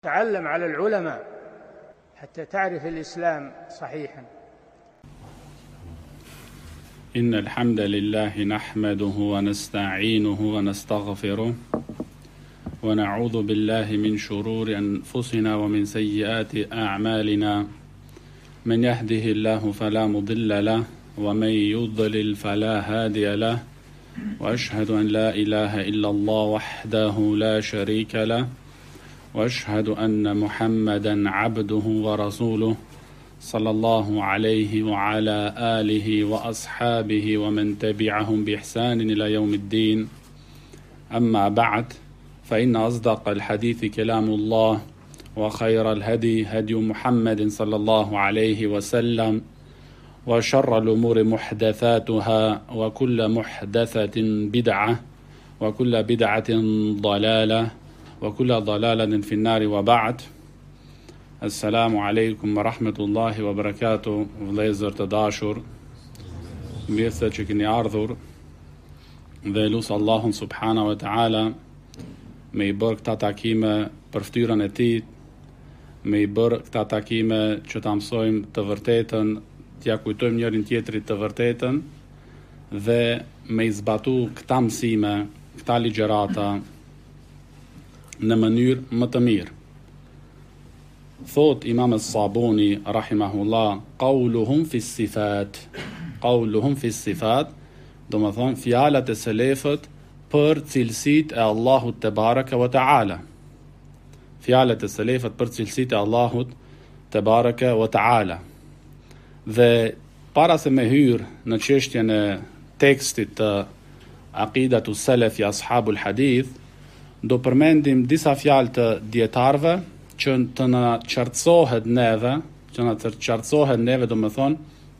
تعلم على العلماء حتى تعرف الإسلام صحيحا. إن الحمد لله نحمده ونستعينه ونستغفره ونعوذ بالله من شرور أنفسنا ومن سيئات أعمالنا. من يهده الله فلا مضل له ومن يضلل فلا هادي له، وأشهد أن لا إله إلا الله وحده لا شريك له، وأشهد أن محمدا عبده ورسوله صلى الله عليه وعلى آله وأصحابه ومن تبعهم بإحسان إلى يوم الدين. أما بعد، فإن أصدق الحديث كلام الله، وخير الهدي هدي محمد صلى الله عليه وسلم، وشر الأمور محدثاتها، وكل محدثة بدعة، وكل بدعة ضلالة، وكل ضلالة في النار. وبعد. Assalamu alaikum wa rahmetullahi wa barakatuh, vëllezër të dashur, mirë që keni ardhur, dhe lusë Allahun subhanahu wa ta'ala me i bërë këta takime për ftyrën e tij, me i bërë këta takime që ta mësojmë të vërtetën, t'ja kujtojmë njërin tjetrit të vërtetën, dhe me i zbatu këta mësime, këta ligjerata në mënyrë më të mirë. Thot Imam As-Sabuni rahimahullah, qauluhum fi sifat. Qauluhum fi sifat, do më thonë fjalat e selefët për cilësit e Allahut te baraka wa ta'ala. Fjalat e selefët për cilësit e Allahut te baraka wa ta'ala. Dhe para se me hyrë në çështjen e tekstit të aqidatu salafi ashabul hadith, do përmendim disa fjalë të dietarëve që të na qartësohet neve, do më thonë,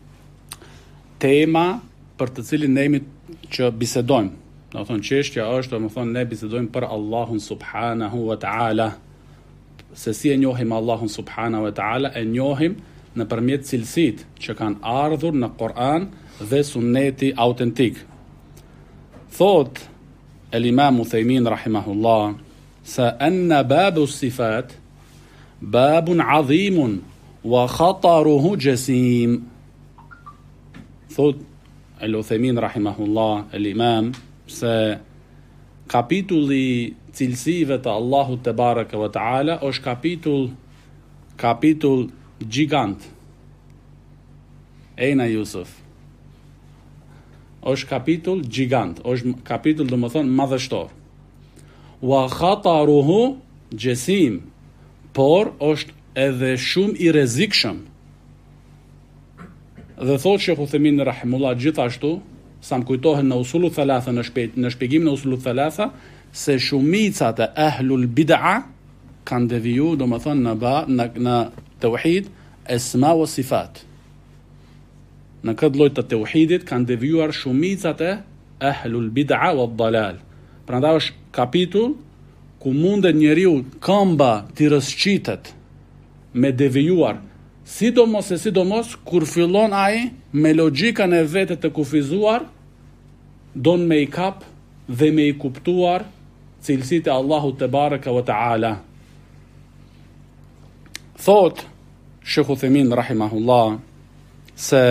tema për të cilin ne jemi që bisedojmë. Do më thonë, çështja është, do më thonë, ne bisedojmë për Allahun subhanahu wa ta'ala. Se si e njohim Allahun subhanahu wa ta'ala, e njohim në përmjet cilësit që kanë ardhur në Kur'an dhe sunneti autentik. Thot el Imam Uthaymin rahimahullah, sa anna babu sifat babun adhimun wa khataruhu jasim. Thot el Uthaymin rahimahullah, el Imam, se kapitulli cilësive të Allahut te baraka wa ta'ala është kapitull gjigant. Ejna Jusuf, është kapitull gjigant, është kapitull do më thonë madhështor. Wa khataruhu jasim, por është edhe shumë i rrezikshëm. Dhe thotë Sheikh Uthaymin rahimullah gjithashtu, sa më kujtohen në usulu thalatha, në shpjegimin e usulu thalatha, se shumicat e ahlul bid'a kanë deviju, do më thonë, në tauhid esma wa sifat. Në këtë lloj të tauhidit kanë devijuar shumicat e ahlul bid'a wa dalal. Prandaj është kapitull ku mundet njeriu këmba t'i rësqitet me devijuar, sidomos kur fillon ai me logjikën e vetë të kufizuar, don me i kap dhe me i kuptuar cilësitë e Allahut te baraka wa ta'ala. Thot Sheikh Uthaymin rahimahullah se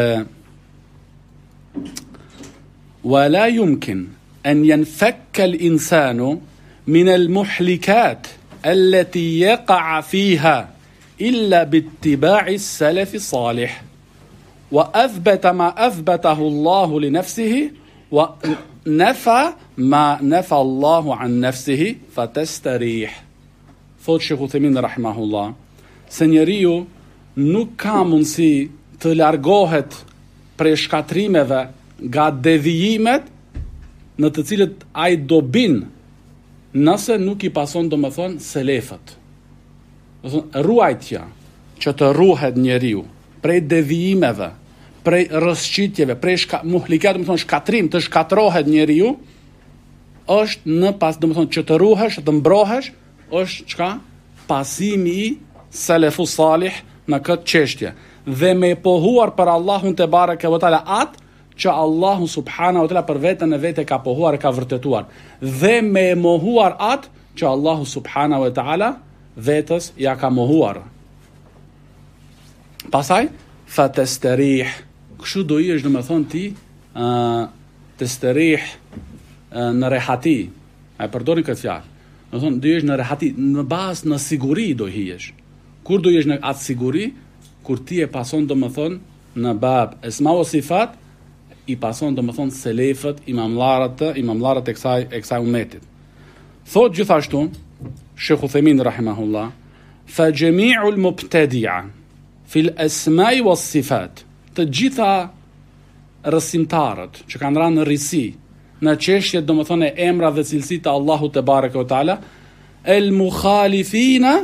ولا يمكن أن ينفك الإنسان من المحلكات التي يقع فيها إلا باتباع السلف الصالح، وأثبت ما أثبته الله لنفسه، ونفى ما نفى الله عن نفسه فتستريح. Thot Sheikh Uthaymin rahimahullah, se njeriu nuk ka mundësi të largohet prej shkatrimeve nga devijimet në të cilët ai do bin nëse nuk i pason, do më thonë, selefët. Do thonë, ruajtja që të ruhet njeriu prej devijimeve, prej rrësqitjeve, prej muhlikat, do më thonë, shkatrim, të shkatrohet njeriu, është në pas, do më thonë, që të ruhesh, të mbrohesh, është çka? Pasimi i selefu salih në këtë çështje. Dhe me pohuar për Allahun te baraka wa taala atë që Allahu subhanahu wa taala për veten e vetë ka pohuar e ka vërtetuar, dhe me mohuar atë që Allahu subhanahu wa taala vetës ja ka mohuar. Pasaj, fa të sterih, kështu do i është do me thonë ti, të sterih në rehati, a e përdorin këtë fjalë, do thonë do i është në rehati, në bazë në siguri do i është. Kur do i është në atë siguri, kur ti e pason do me thonë në bab esma o sifat, i pason do me thonë selefët, imamlarët e kësaj umetit. Thot gjithashtu, Shekhu Themin rahimahullah, fa gjemi'u l-mubtedi'a fil esmai wa sifat, të gjitha rësimtarët që kanë ranë në risi, në çështjet do me thonë e emra dhe cilësit të Allahu te bareke o ta'ala, el mukhalifina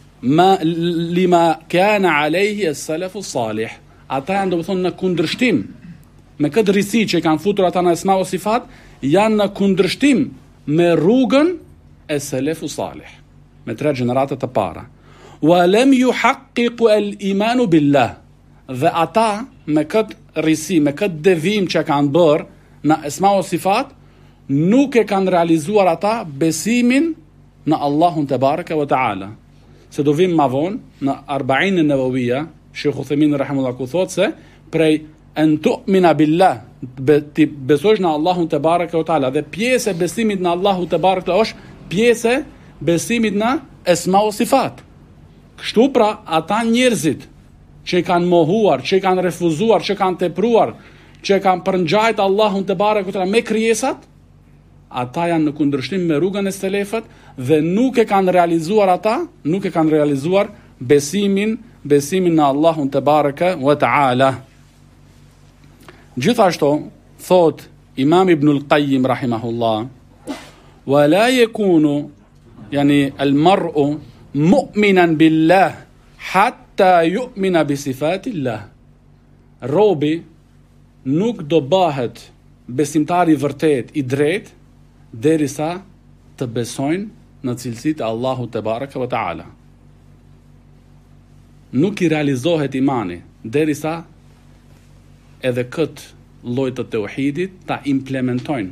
lima kana alejhi as-salafu salih. Ata janë do me thonë në kundrështim me këtë risi që kanë futur ata në esma o sifat, janë në kundrështim me rrugën e selefu salih, me 3 gjeneratët të para. Wa lam yuhaqqiqu al-imanu billah, dhe ata me këtë risi, me këtë devim që kanë bërë në esma o sifat, nuk e kanë realizuar ata besimin në Allahun te bareke ve taala. Se do vim ma vonë në 40 Nawawiyya, Sheikh Uthaymin rahimahullah ku thotë se prej en tu'mina billah, ti besosh në Allahun te bareke ve taala, dhe pjesë e besimit në Allahun te bareke është pjesë e besimit në esma o sifat. Kështu pra ata njerëzit që kanë mohuar, që kanë refuzuar, që kanë tepruar, që kanë përngjajt Allahun te bareke ve taala me krijesat, ata janë në kundërshtim me rrugën e selefët dhe nuk e kanë realizuar besimin në Allahun te bareke ve taala. Gjithashtu thot Imam Ibn al-Qayyim rahimahullah, wa la yakunu yani al-mar'u mu'minan billah hatta yu'mina bi sifatillah. Robi nuk do bëhet besimtar i vërtet, i drejt, derisa të besojnë në cilësitë e Allahut te bareke ve taala. Nuk i realizohet imani derisa edhe këtë lloj të tauhidit ta implementojnë.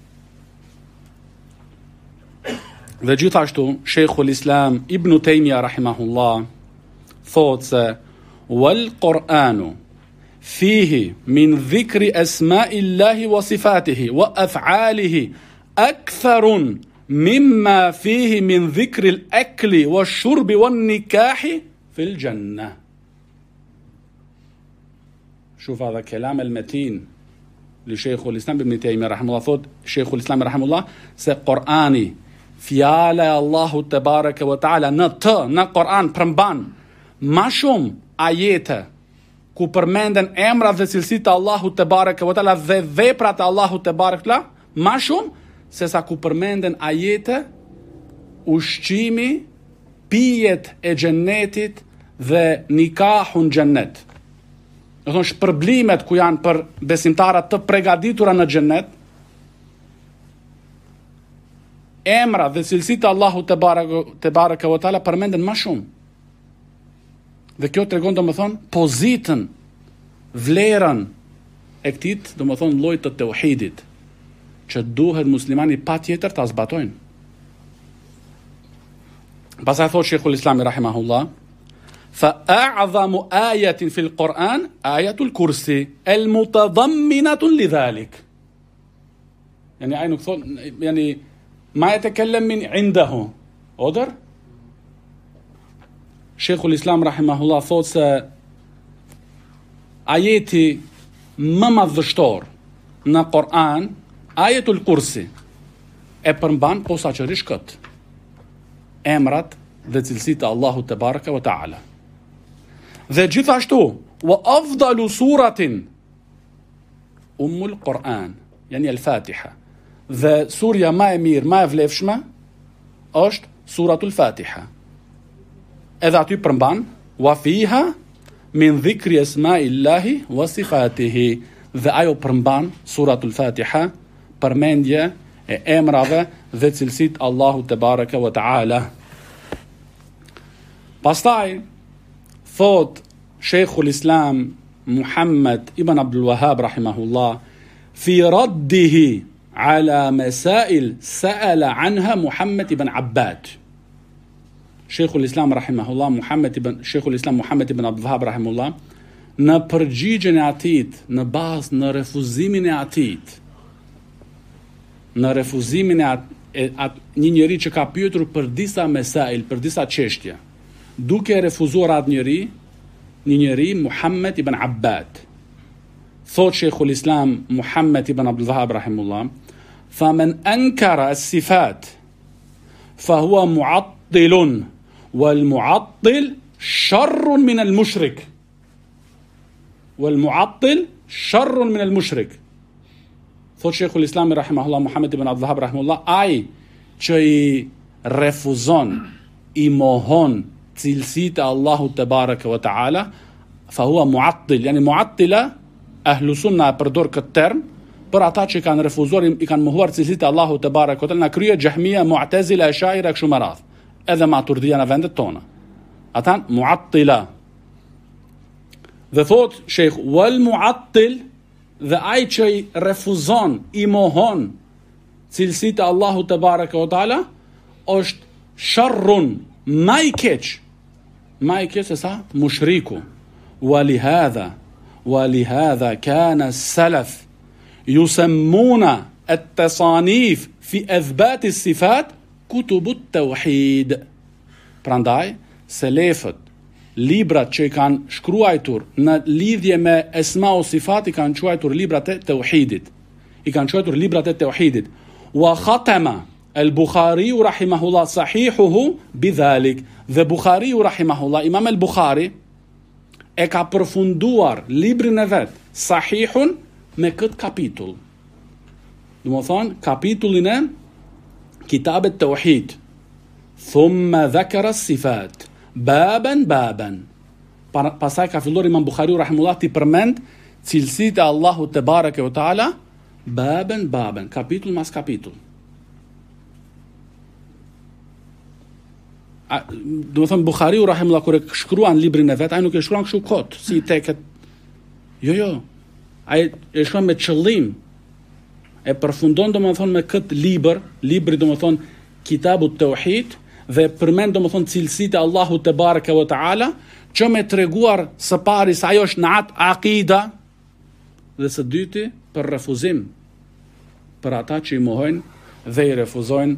Dhe gjithashtu Sheikhul Islam Ibn Taymiyyah rahimahullah thotë se wal Qur'anu fihi min dhikri asma'illahi wa sifatihi wa af'alihi aktharun mimma fihi min dhikri al-akli wa shurbi wa nikahi fil jannah. شوف هذا كلام المتين لشيخ الإسلام ابن تيمية رحمه الله. ثوت شيخ الإسلام رحمه الله se Qur'ani fjala e Allahut te bareke ve taala në Kur'an përmban ma shumë ajete ku përmenden emrat dhe cilësitë e Allahut te bareke ve taala dhe veprat e Allahut te bareke ve taala, ma shumë se sa ku përmenden ajete ushqimi, pijet e xhennetit dhe nikahun xhennet. Do thonë shpërblimet ku janë për besimtarët të përgatitura në xhennet, emra dhe cilësitë Allahut te bareke ve taala përmenden më shumë. Dhe kjo tregon domethënë pozitën, vlerën e këtij domethënë lloj të tauhidit që duhet muslimani patjetër ta zbatojnë. Pastaj thotë Sheikhul Islam rahimahullah, فأعظم آية في القرآن آية الكرسي المتضمنة لذلك. يعني ما يتكلم من عنده أودر. شيخ الإسلام رحمه الله thotë se ajeti më madhështor në Kur'an, Ayatul Kursi, e përmban posaçërisht këtë: emrat dhe cilësitë e Allahut te bareke ve taala. Dhe gjithashtu wa afdalu suratin Ummul Quran, yani al-Fatiha. Dhe surja më e mirë, më e vlefshme është suratul Fatiha. Edhe aty përmban wa fiha min dhikri asma'illahi wa sifatihi. Dhe ajo përmban suratul Fatiha përmendje e emrave dhe cilësitë Allahut te bareke ve taala. Pastaj thot Sheikhul Islam Muhammad ibn Abdul Wahhab rahimahullah fi raddihi ala masail sa'ala anha Muhammad ibn Abbad. Sheikhul Islam rahimahullah Sheikhul Islam Muhammed ibn Abdul Wahhab rahimahullah në përgjigjen e atit, në bazë në refuzimin e atit, në refuzimin e një njeri që ka pyetur për disa mesail, për disa çështje, duke refuzuar atë një njeri Muhammed ibn Abbad. Thot Sheikhul Islam Muhammed ibn Abdul Wahhab rahimahullah, "Faman ankara as-sifat fa huwa mu'attilun wal mu'attil sharrun min al-mushrik." والمعطل شر من المشرك. Thot Sheikhul Islam rahimahullah Muhammed ibn Abdul Wahhab rahimahullah, ai që i refuzon, i mohon cilësitë e Allahut te baraka wa taala, fa huwa mu'attil. Yani mu'attila ahlu sunna përdor këtë term për ata që kanë refuzuar, i kanë mohuar cilësitë e Allahut te baraka wa taala, na krye Jahmia, Mu'tazila, Ash'ira kështu me radhë. Edhe Maturidija në vendet tona. Ata mu'attila. Dhe thot Sheikh, wal mu'attil, dhe ai që i refuzon, i mohon cilësitë e Allahut te baraka wa taala, është sharrun, ma i keq se sa mushriku. ولهذا كان السلف يسمون التصانيف في إثبات الصفات كتب التوحيد. Prandaj selefët, librat që i kanë shkruajtur në lidhje me esma o sifat, i kanë quajtur librat e tauhidit. Wa khatama al-Bukhari rahimahullah sahihuhu bidhalik. Dhe Bukhari rahimahullah, Imam al-Bukhari e ka përfunduar librin e vet Sahihun me këtë kapitull. Do të thonë kapitullin e Kitab at-Tauhid. Thumma dhakara as-sifat baban. Pasaj ka filluar Imam Bukhariu rahimullah ti përmend cilësitë e Allahut te bareke ve taala baban, kapitull mas kapitull. Do të thënë Bukhariu rahimullah kur e shkruan librin e vet, ai nuk e shkruan kështu kot, si teket. Jo. Ai e shkruan me qëllim. E përfundon domethënë me këtë libri domethënë Kitabu Tauhid, dhe përmend domethënë cilësitë e Allahut te bareke ve taala, që me treguar së pari se ajo është në atë akida, dhe së dyti për refuzim për ata që i mohojnë dhe i refuzojnë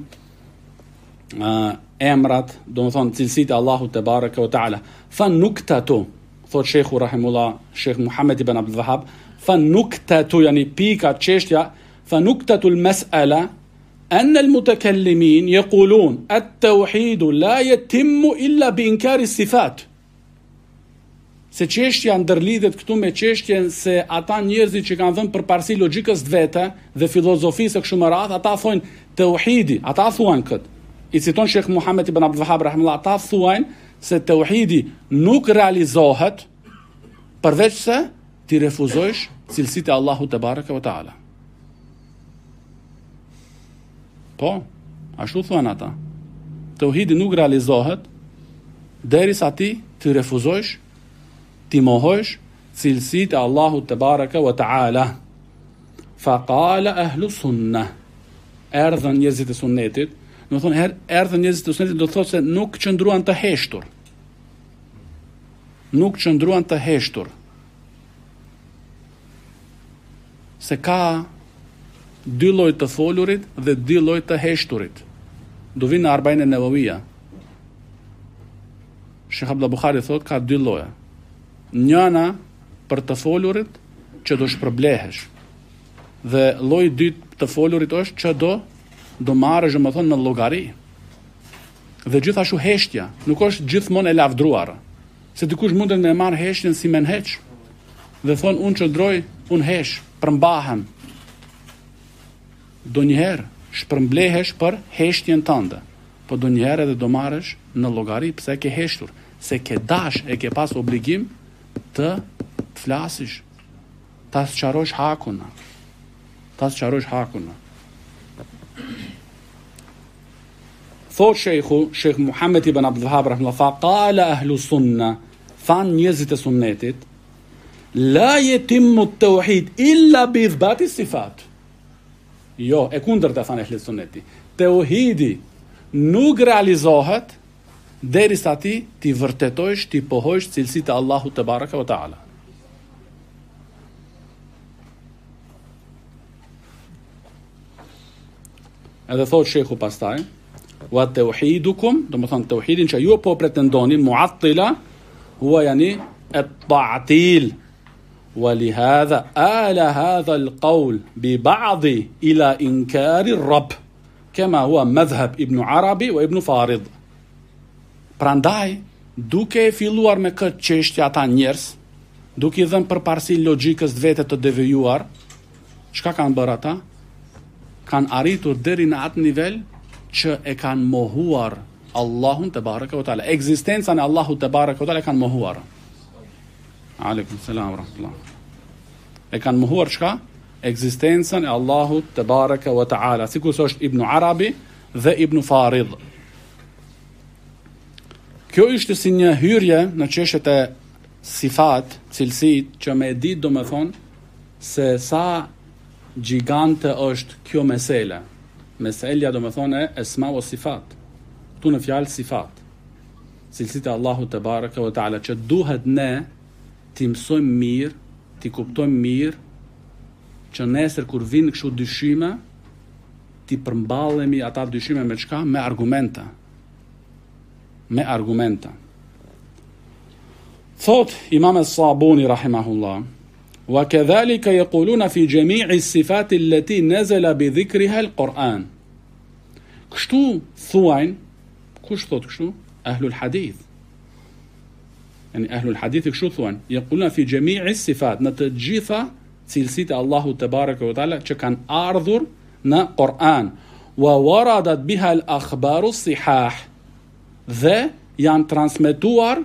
emrat, domethënë cilësitë e Allahut te bareke ve taala. Fa nuktatu, thot Sheikhu rahimullah, Sheikh Muhammed ibn Abdul Wahhab, fa nuktatu, yani pika çështja, fa nuktatu al-mas'ala أن المتكلمين يقولون التوحيد لا يتم إلا بإنكار الصفات. Se çështja ndërlidhet këtu me çështjen se ata njerëzit që kanë dhënë përparësi logjikës të vete dhe filozofisë kështu me radhë, ata thonë tauhidi, ata thuan kët. I citon Sheikh Muhammed ibn Abdul Wahhab rahimahullah, ata thuajnë se tauhidi nuk realizohet përveç se ti refuzojsh cilësitë e Allahut te bareke ve taala. Po, ashtu thuan ata. Tauhidi nuk realizohet derisa ti të refuzojsh, ti mohojsh cilësitë e Allahut te bareke ve taala. Fa qala ahlu sunnah. Erdhën njerëzit e sunnetit, do thonë erdhën njerëzit e sunnetit, do thotë se nuk qëndruan të heshtur. Se ka dy lloj të folurit dhe dy lloj të heshturit. Do vinë në Arba'in an-Nawawiyya. Sheikh Abdullah Bukhari thot ka dy lloje. Njëna për të folurit që do shpërblehesh. Dhe lloji i dytë të folurit është që do marrësh, domethënë, në llogari. Dhe gjithashtu heshtja nuk është gjithmonë e lavdruar. Se dikush mundet me marr heshtjen si menheq dhe thon unë çndroj, unë hesh, përmbahem. Do njëherë shpërmblehesh për heshtjen tënde, po do njëherë edhe do marrësh në llogari pse ke heshtur, se ke dash, e ke pas obligim të flasish, ta sqarosh hakun. Thot Sheikh Muhammed ibn Abdul Wahhab rahimahullah, fa qala ahlu sunna, than njerëzit e sunnetit, la yatimmu at-tauhid illa bi ithbati as-sifat. Jo, e kundërta thanë ehli sunneti. Tauhidi nuk realizohet derisa ti vërtetojsh, ti pohojsh cilësitë e Allahut te baraka wa taala. Edhe thot shehu pastaj, wa tauhidukum, do të thonë tauhidin që ju po pretendoni, mu'attila, huwa yani at-ta'til. ولهذا آل هذا القول ببعض إلى إنكار الرب كما هو مذهب ابن عربي وابن فارض. Prandaj, duke filluar me këtë çështje ata njerëz, duke i dhënë përparësi logjikës vete të devijuar, çka kanë bërë ata? Kanë arritur deri në atë nivel që e kanë mohuar Allahun te baraka wa taala. Ekzistencën e Allahut te baraka wa taala kanë mohuar. Aleikum selam wa rahmatullah. E kanë mohuar çka? Ekzistencën e Allahut te baraka wa taala, sikur është Ibn Arabi dhe Ibn Farid. Kjo ishte si një hyrje në çështjet e sifat, cilësit, që me ditë do me thonë se sa gjigante është kjo mesele. Meselja do me thonë e esma o sifat. Tu në fjalë sifat. Cilësit e Allahut te baraka wa taala që duhet ne ti mësojmë mirë, ti kuptojmë mirë, që nesër kur vinë kështu dyshime, ti përmballemi ata dyshime me çka? Me argumenta. Me argumenta. Thot Imam As-Sabuni rahimahullah, wa kadhalika yaquluna fi jami' as-sifat allati nazala bi dhikriha al-Quran. Kështu thuajnë, kush thot kështu? Ahlul hadith. Yani ahlul hadith kështu thuan, yaquluna fi jami'i sifat, në të gjitha cilësitë e Allahut te baraka wa taala që kanë ardhur në Kur'an, wa waradat biha al-akhbaru sihah, dhe janë transmetuar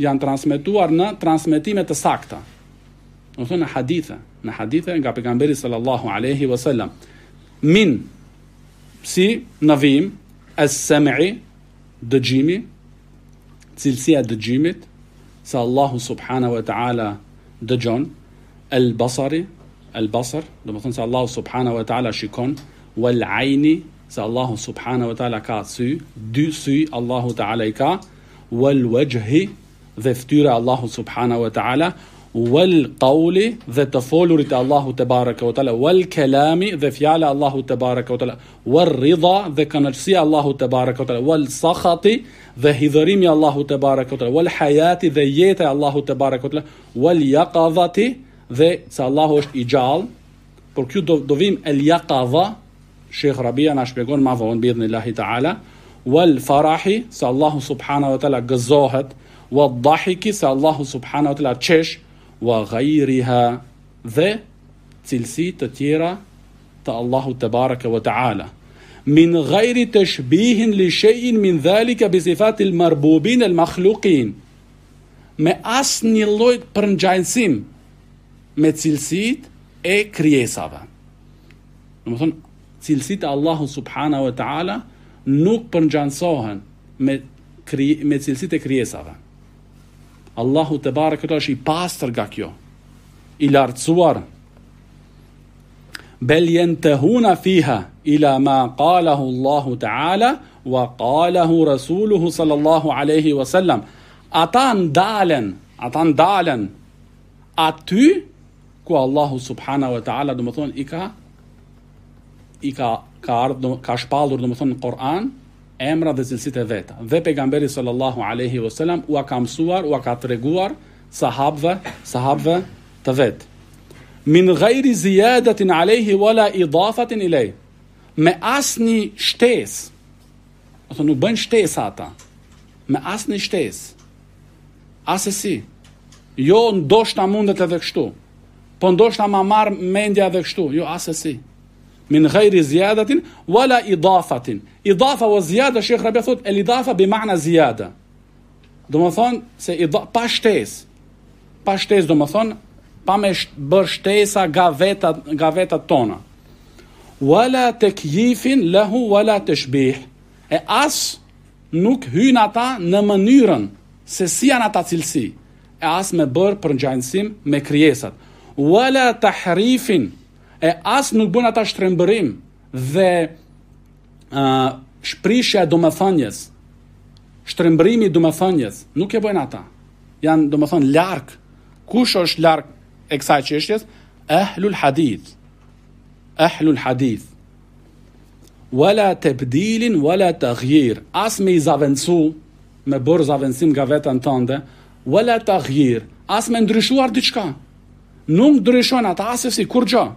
në transmetime të sakta. Do të thonë në hadithe nga pejgamberi sallallahu alaihi wasallam. Min si navim as-sam'i, dëgjimi, cilësia e dëgjimit, se Allahu subhanahu wa ta'ala dëgjon, al-basar, do të thonë se Allahu subhanahu wa ta'ala shikon, wal-ayni, se Allahu subhanahu wa ta'ala ka sy, dy sy Allahu ta'ala i ka, wal-wajhi, dhe fytyra Allahu subhanahu wa ta'ala, wal-qawli, dhe të folurit Allahu te baraka wa ta'ala, wal-kalami, dhe fjala Allahu te baraka wa ta'ala, wal-ridha, dhe kënaqësia Allahu te baraka wa ta'ala, wal-sakhati, dhe hidhërimi Allahu te baraka wa ta'ala, wal-hayati, dhe jeta Allahu te baraka wa ta'ala, wal-yaqadhati, dhe se Allahu është i gjallë. Por kjo do vim el-yaqadha, Sheikh Rabia na shpjegon ma vonë biidhnillahi ta'ala, wal-farahi, se Allahu subhanahu wa ta'ala gëzohet, wal-dhahiki, se Allahu subhanahu wa ta'ala qesh, wa ghayriha, dhe cilësi të tjera të Allahu te baraka wa ta'ala. Min ghayri tashbihin li shay'in min dhalika bi sifatil marbubin al makhluqin. Me asnjë lloj përngjajsim me cilësitë e krijesave. Do të thonë cilësitë e Allahut subhanahu wa ta'ala nuk përngjansohen me cilësitë e krijesave. Allahu te baraka wa ta'ala është i pastër nga kjo, i lartësuar. Bel yantahuna fiha ila ma qalahu Allahu ta'ala wa qalahu rasuluhu sallallahu alaihi wasallam. Ata ndalen aty ku Allahu subhanahu wa ta'ala do të thonë ka shpallur do të thonë në Kur'an emra dhe cilësitë e veta. Dhe pejgamberi sallallahu alaihi wasallam u ka mësuar, u ka treguar sahabëve të vet. Min ghayri ziyadatin alayhi wala idafatin ilay. Me asnjë shtesë. Do të thonë nuk bën shtesë ata. Me asnjë shtesë. Asesi. Jo ndoshta mundet edhe kështu. Po ndoshta ma marr mendja edhe kështu. Jo asesi. Min ghayri ziyadatin wala idafatin. Idafa wa ziyada, Sheikh Rabi thot, el idafa bi ma'na ziyada. Do të thonë se pa shtesë. Pa shtesë do të thonë pa me bërë shtesa nga vetat tona. Wala takyifin lahu wala tashbih. E as nuk hyn ata në mënyrën se si janë ata cilësi. E as me bërë përngjajsim me krijesat. Wala tahrifin. E as nuk bën ata shtrembërim dhe shprishja domethënies. shtrëmbrimi domethënjes, nuk e bëjnë ata. Janë domethënë larg. Kush është larg e kësaj çështjes? Ahlul hadith. Ahlul hadith. Wala tabdilin wala taghyir. As me zavencu, me bërë zavencim nga vetën tënde, wala taghyir. As me ndryshuar diçka. Nuk ndryshon ata asesi kur gjë.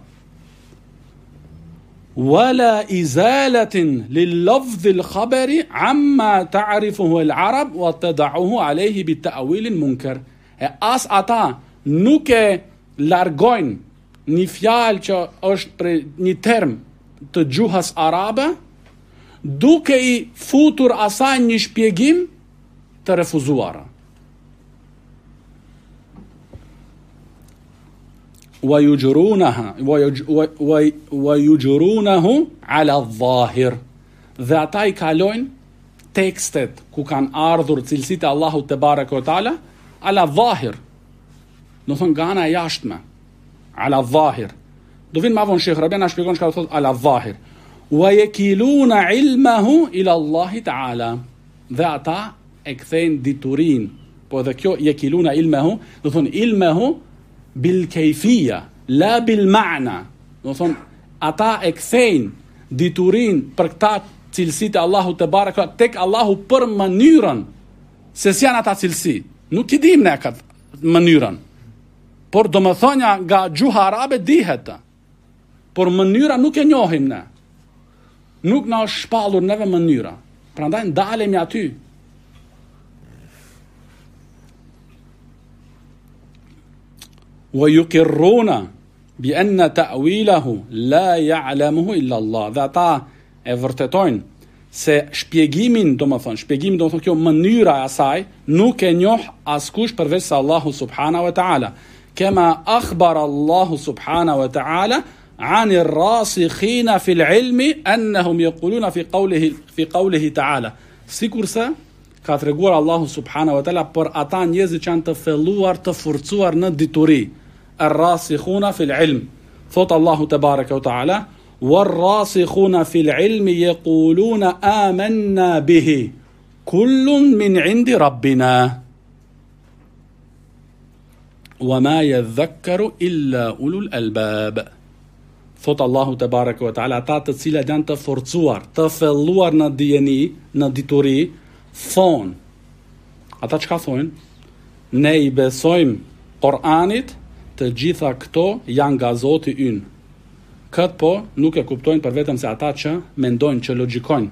ولا إزالة لللفظ الخبري عما تعرفه العرب وتضعه عليه بالتأويل المنكر. As ata nuk e largojnë një fjalë që është për një term të gjuhës arabe, duke i futur asaj një shpjegim të refuzuar. ويجرونه على الظاهر. Dhe ata i kalojnë tekstet ku kanë ardhur cilësitë e Allahut te bareke ve taala ala dhahir. Do thon gana e jashtme. Ala dhahir. Do vin ma von Sheikh Rabia na shpjegon çka do thot ala dhahir. ويكيلون علمه ila Allah taala. Dhe ata e kthejnë diturin. Po edhe kjo yekiluna ilmehu, do thon ilmehu bil kejfia, la bil ma'na. Do thonë, ata e kthejnë diturin për këta cilësit e Allahu të baraka tek Allahu për mënyrën, se si janë ata cilësi. Nuk i dim ne këtë mënyrën, por do më thonja nga gjuha arabe dihet, por mënyra nuk e njohim ne. Nuk na është shpallur neve mënyra. Prandaj ndalemi aty. ويقرون بأن تأويله لا يعلمه إلا الله. Dhe ata e vërtetojnë se shpjegimin, do më thonë kjo mënyra e asaj, nuk e njoh askush përveç se Allahu subhanahu wa ta'ala. Kema akhbar Allahu subhanahu wa ta'ala عن الراسخين في العلم أنهم يقولون في قوله تعالى. Sikurse ka treguar Allahu subhanahu wa ta'ala për ata njerëz që janë të thelluar, të forcuar në dituri. الراسخون في العلم. Thot Allahu tebareke ve taala, والراسخون في العلم يقولون آمنا به كل من عند ربنا وما يذكر إلا أولو الألباب. Thot Allahu tebareke ve taala, ata të cilët janë të forcuar, të thelluar në dijeni, në dituri, thon. Ata çka thonë? Ne i besojmë Kur'anit, të gjitha këto janë nga Zoti ynë. Këtë po nuk e kuptojnë për vetëm se ata që mendojnë, që logjikojnë.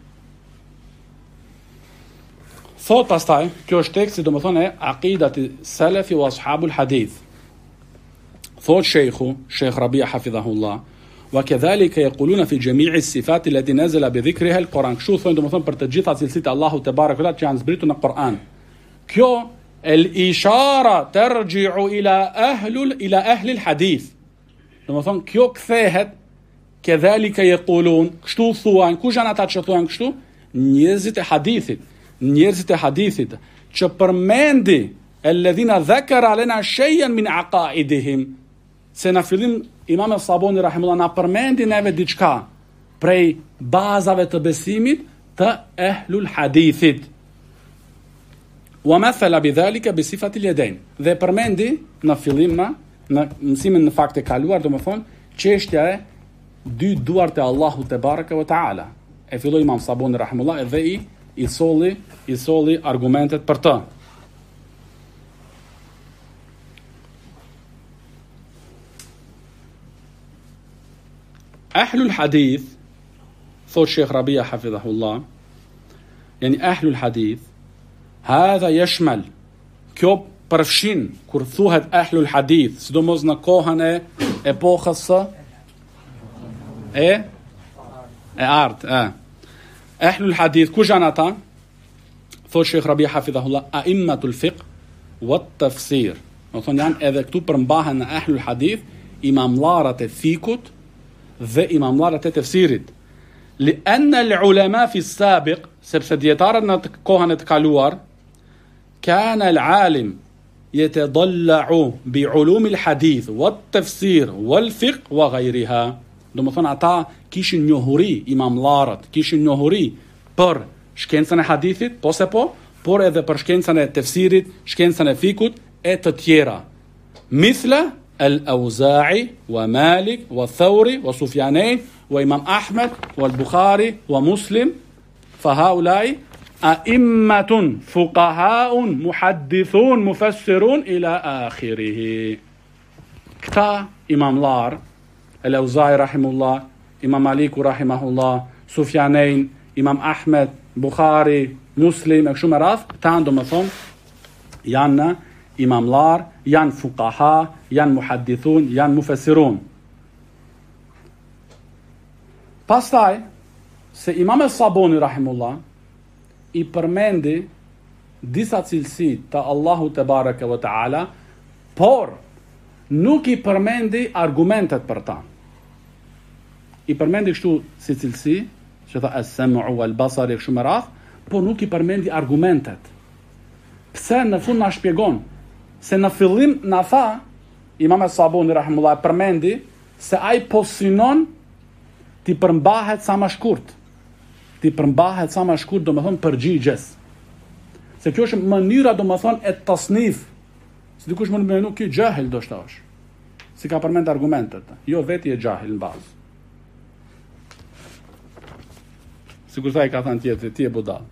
Thot pastaj, kjo është teksti do më thonë e aqidati salafi wa ashabul hadith. Thot Sheikh Rabia hafidhahullah, wa kedhalika yaquluna fi jami'i as-sifat allati nazala bi dhikriha al-Quran. Kështu thonë do më thonë për të gjitha cilësitë e Allahut te barekuhu që janë zbritur në Kur'an. Kjo الإشارة ترجع إلى أهل الحديث. لما ثون كيو كثيهت كذلك يقولون كشتو ثوان كوجان ata që thuan kështu njerëzit e hadithit që përmendi الذين ذكر لنا شيئا من عقائدهم. Se në fillim Imam Saboni rahimullah na përmendi neve diçka prej bazave të besimit të ahlul hadithit. ومثل بذلك بصفة اليدين. Dhe përmendi në fillim në mësimin në fakt e kaluar, domethënë çështja e dy duart e Allahut te baraka ve taala. E filloi Imam Sabuni rahimullah dhe i solli argumentet për të. Ahlul hadith, thot Sheikh Rabia hafidhahullah, yani ahlul hadith hadha yashmal, kjo përfshin kur thuhet ahlul hadith, sidomos në kohën e epokës e art. Ahlul hadith kush janë ata? Thot Sheikh Rabia hafidhahullah, a'immatul fiqh wat tafsir. Do thonë janë edhe këtu përmbahen në ahlul hadith imamllarët e fikut dhe imamllarët e tefsirit. لأن العلماء في السابق, sepse dietarët në kohën e të kaluar, كان العالم يتضلع بعلوم الحديث والتفسير والفقه وغيرها. Do më thonë ata kishin njohuri, imamllarët kishin njohuri për shkencën e hadithit, po se po, por edhe për shkencën e tefsirit, shkencën e fikut e të tjera. Mithla al-Auza'i wa Malik wa Thawri wa Sufjanin wa Imam Ahmed wa al-Bukhari wa Muslim fa haulai a'immatun fuqaha'un muhaddithun mufassirun ila akhirih. Këta imamlar, al-Auza'i rahimullah, Imam Maliku rahimahullah, Sufjanin, Imam Ahmed, Bukhari, Muslim, e kështu me radh, këta do më thonë janë imamlar, janë fuqaha, janë muhaddithun, janë mufassirun. Pastaj, se Imam Saboni rahimullah i përmendi disa cilësi të Allahu te bareke ve taala, por nuk i përmendi argumentet për ta. I përmendi kështu si cilësi, që tha as-sam'u wal-basar e kështu me radh, por nuk i përmendi argumentet. Pse në fund na shpjegon se në fillim na tha Imam Sabuni rahimullah përmendi se ai po synon ti përmbahet sa më shkurt. Ti përmbahet sa më shkurt, domethënë përgjigjes. Se kjo është mënyra domethënë e tasnif. Se dikush mund të mendojë ky xahil do të thash. Si ka përmend argumentet. Jo, veti e xahil në bazë. Sigur sa i ka thënë tjetri, ti e budall.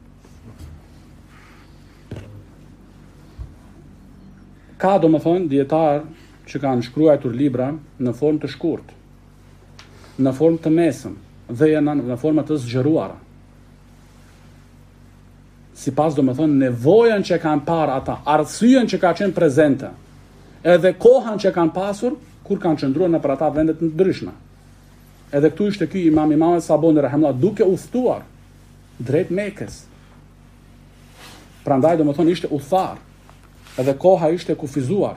Ka do më thonë dietar që kanë shkruar libra në formë të shkurt, në formë të mesëm dhe janë në forma të zgjeruara. Sipas do më thonë nevojën që kanë parë ata, arsyen që ka qenë prezente, edhe kohën që kanë pasur kur kanë qëndruar në për ata vendet të ndryshme. Edhe këtu ishte ky Imam Saboni rahimahullah duke udhëtuar drejt Mekës. Prandaj do më thonë ishte udhëtar. Edhe koha ishte kufizuar.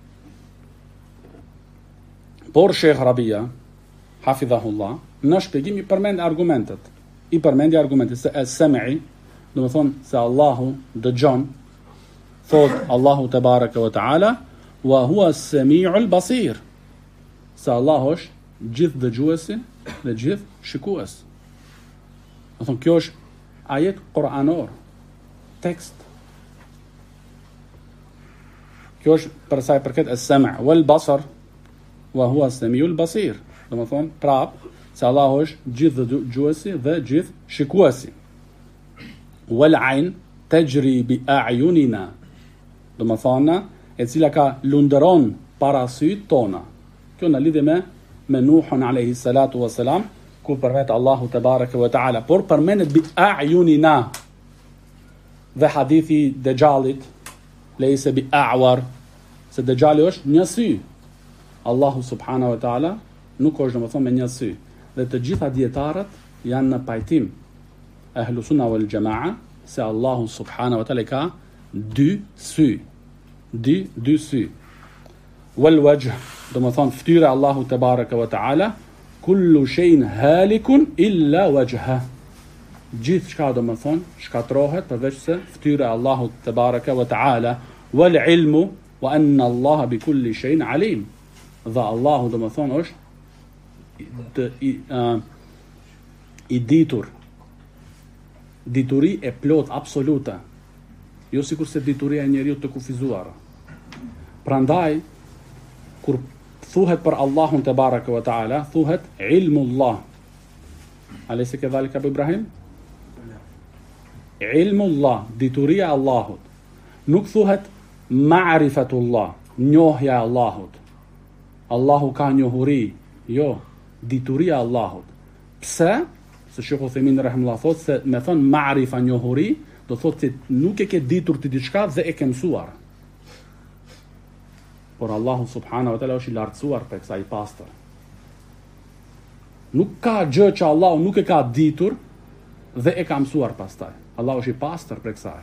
Por Sheikh Rabia, hafidhahullah, në shpjegim i përmend argumentet. I përmendi argumentet se as-sam'i, do të thonë se Allahu dëgjon, thot Allahu te baraka wa taala, wa huwa as-sami'ul basir. Se Allahu është gjithë dëgjuesi dhe gjithë shikues. Do thonë kjo është ajet kuranor, tekst. Kjo është për sa i përket as-sam' wal basar wa huwa as-sami'ul basir. Do të thonë prap se Allahu është gjithë dëgjuesi dhe gjithë shikuesi. Wal ayn tajri bi a'yunina. Do të thonë e cila ka lundëron para syt tona. Kjo në lidhje me Nuhun alayhi salatu wassalam, ku përmet Allahu te bareke ve taala, por përmendet bi a'yunina. Dhe hadithi Dejjalit lejse bi a'war, se Dejjali është një sy. Allahu subhanahu wa ta'ala nuk është domethënë me një sy. Dhe të gjitha dietarët janë në pajtim ahlu sunna wal jamaa se Allahu subhanahu wa ta'ala ka dy sy. Dy sy. Wal wajh, domethënë fytyra Allahu te bareke wa ta'ala, kullu shay'in halikun illa wajha. Gjithë shka do më thonë shkatrohet përveç se fytyra Allahu te baraka wa ta'ala, wal ilmu wa anna Allah bi kulli shay'in alim. Dhe Allahu do më thonë është i ditur, dituri e plot absolute, jo sikur se dituria e njeriut të kufizuar. Prandaj kur thuhet për Allahun te baraka wa ta'ala, thuhet ilmullah. Alaysa kadhalika Abu Ibrahim? Ilmullah, dituria Allahut. Nuk thuhet ma'rifatullah, njohja Allahut. Allahu ka njohuri, jo, dituria Allahut. Pse? Se Sheikhu Uthaymin rahimahullah thot se me thon ma'rifa njohuri, do thot se nuk e ke ditur ti diçka dhe e ke mësuar. Por Allahu subhanahu wa taala është i lartësuar për kësaj i pastër. Nuk ka gjë që Allahu nuk e ka ditur dhe e ka mësuar pastaj. Allahu është i pastër për kësaj.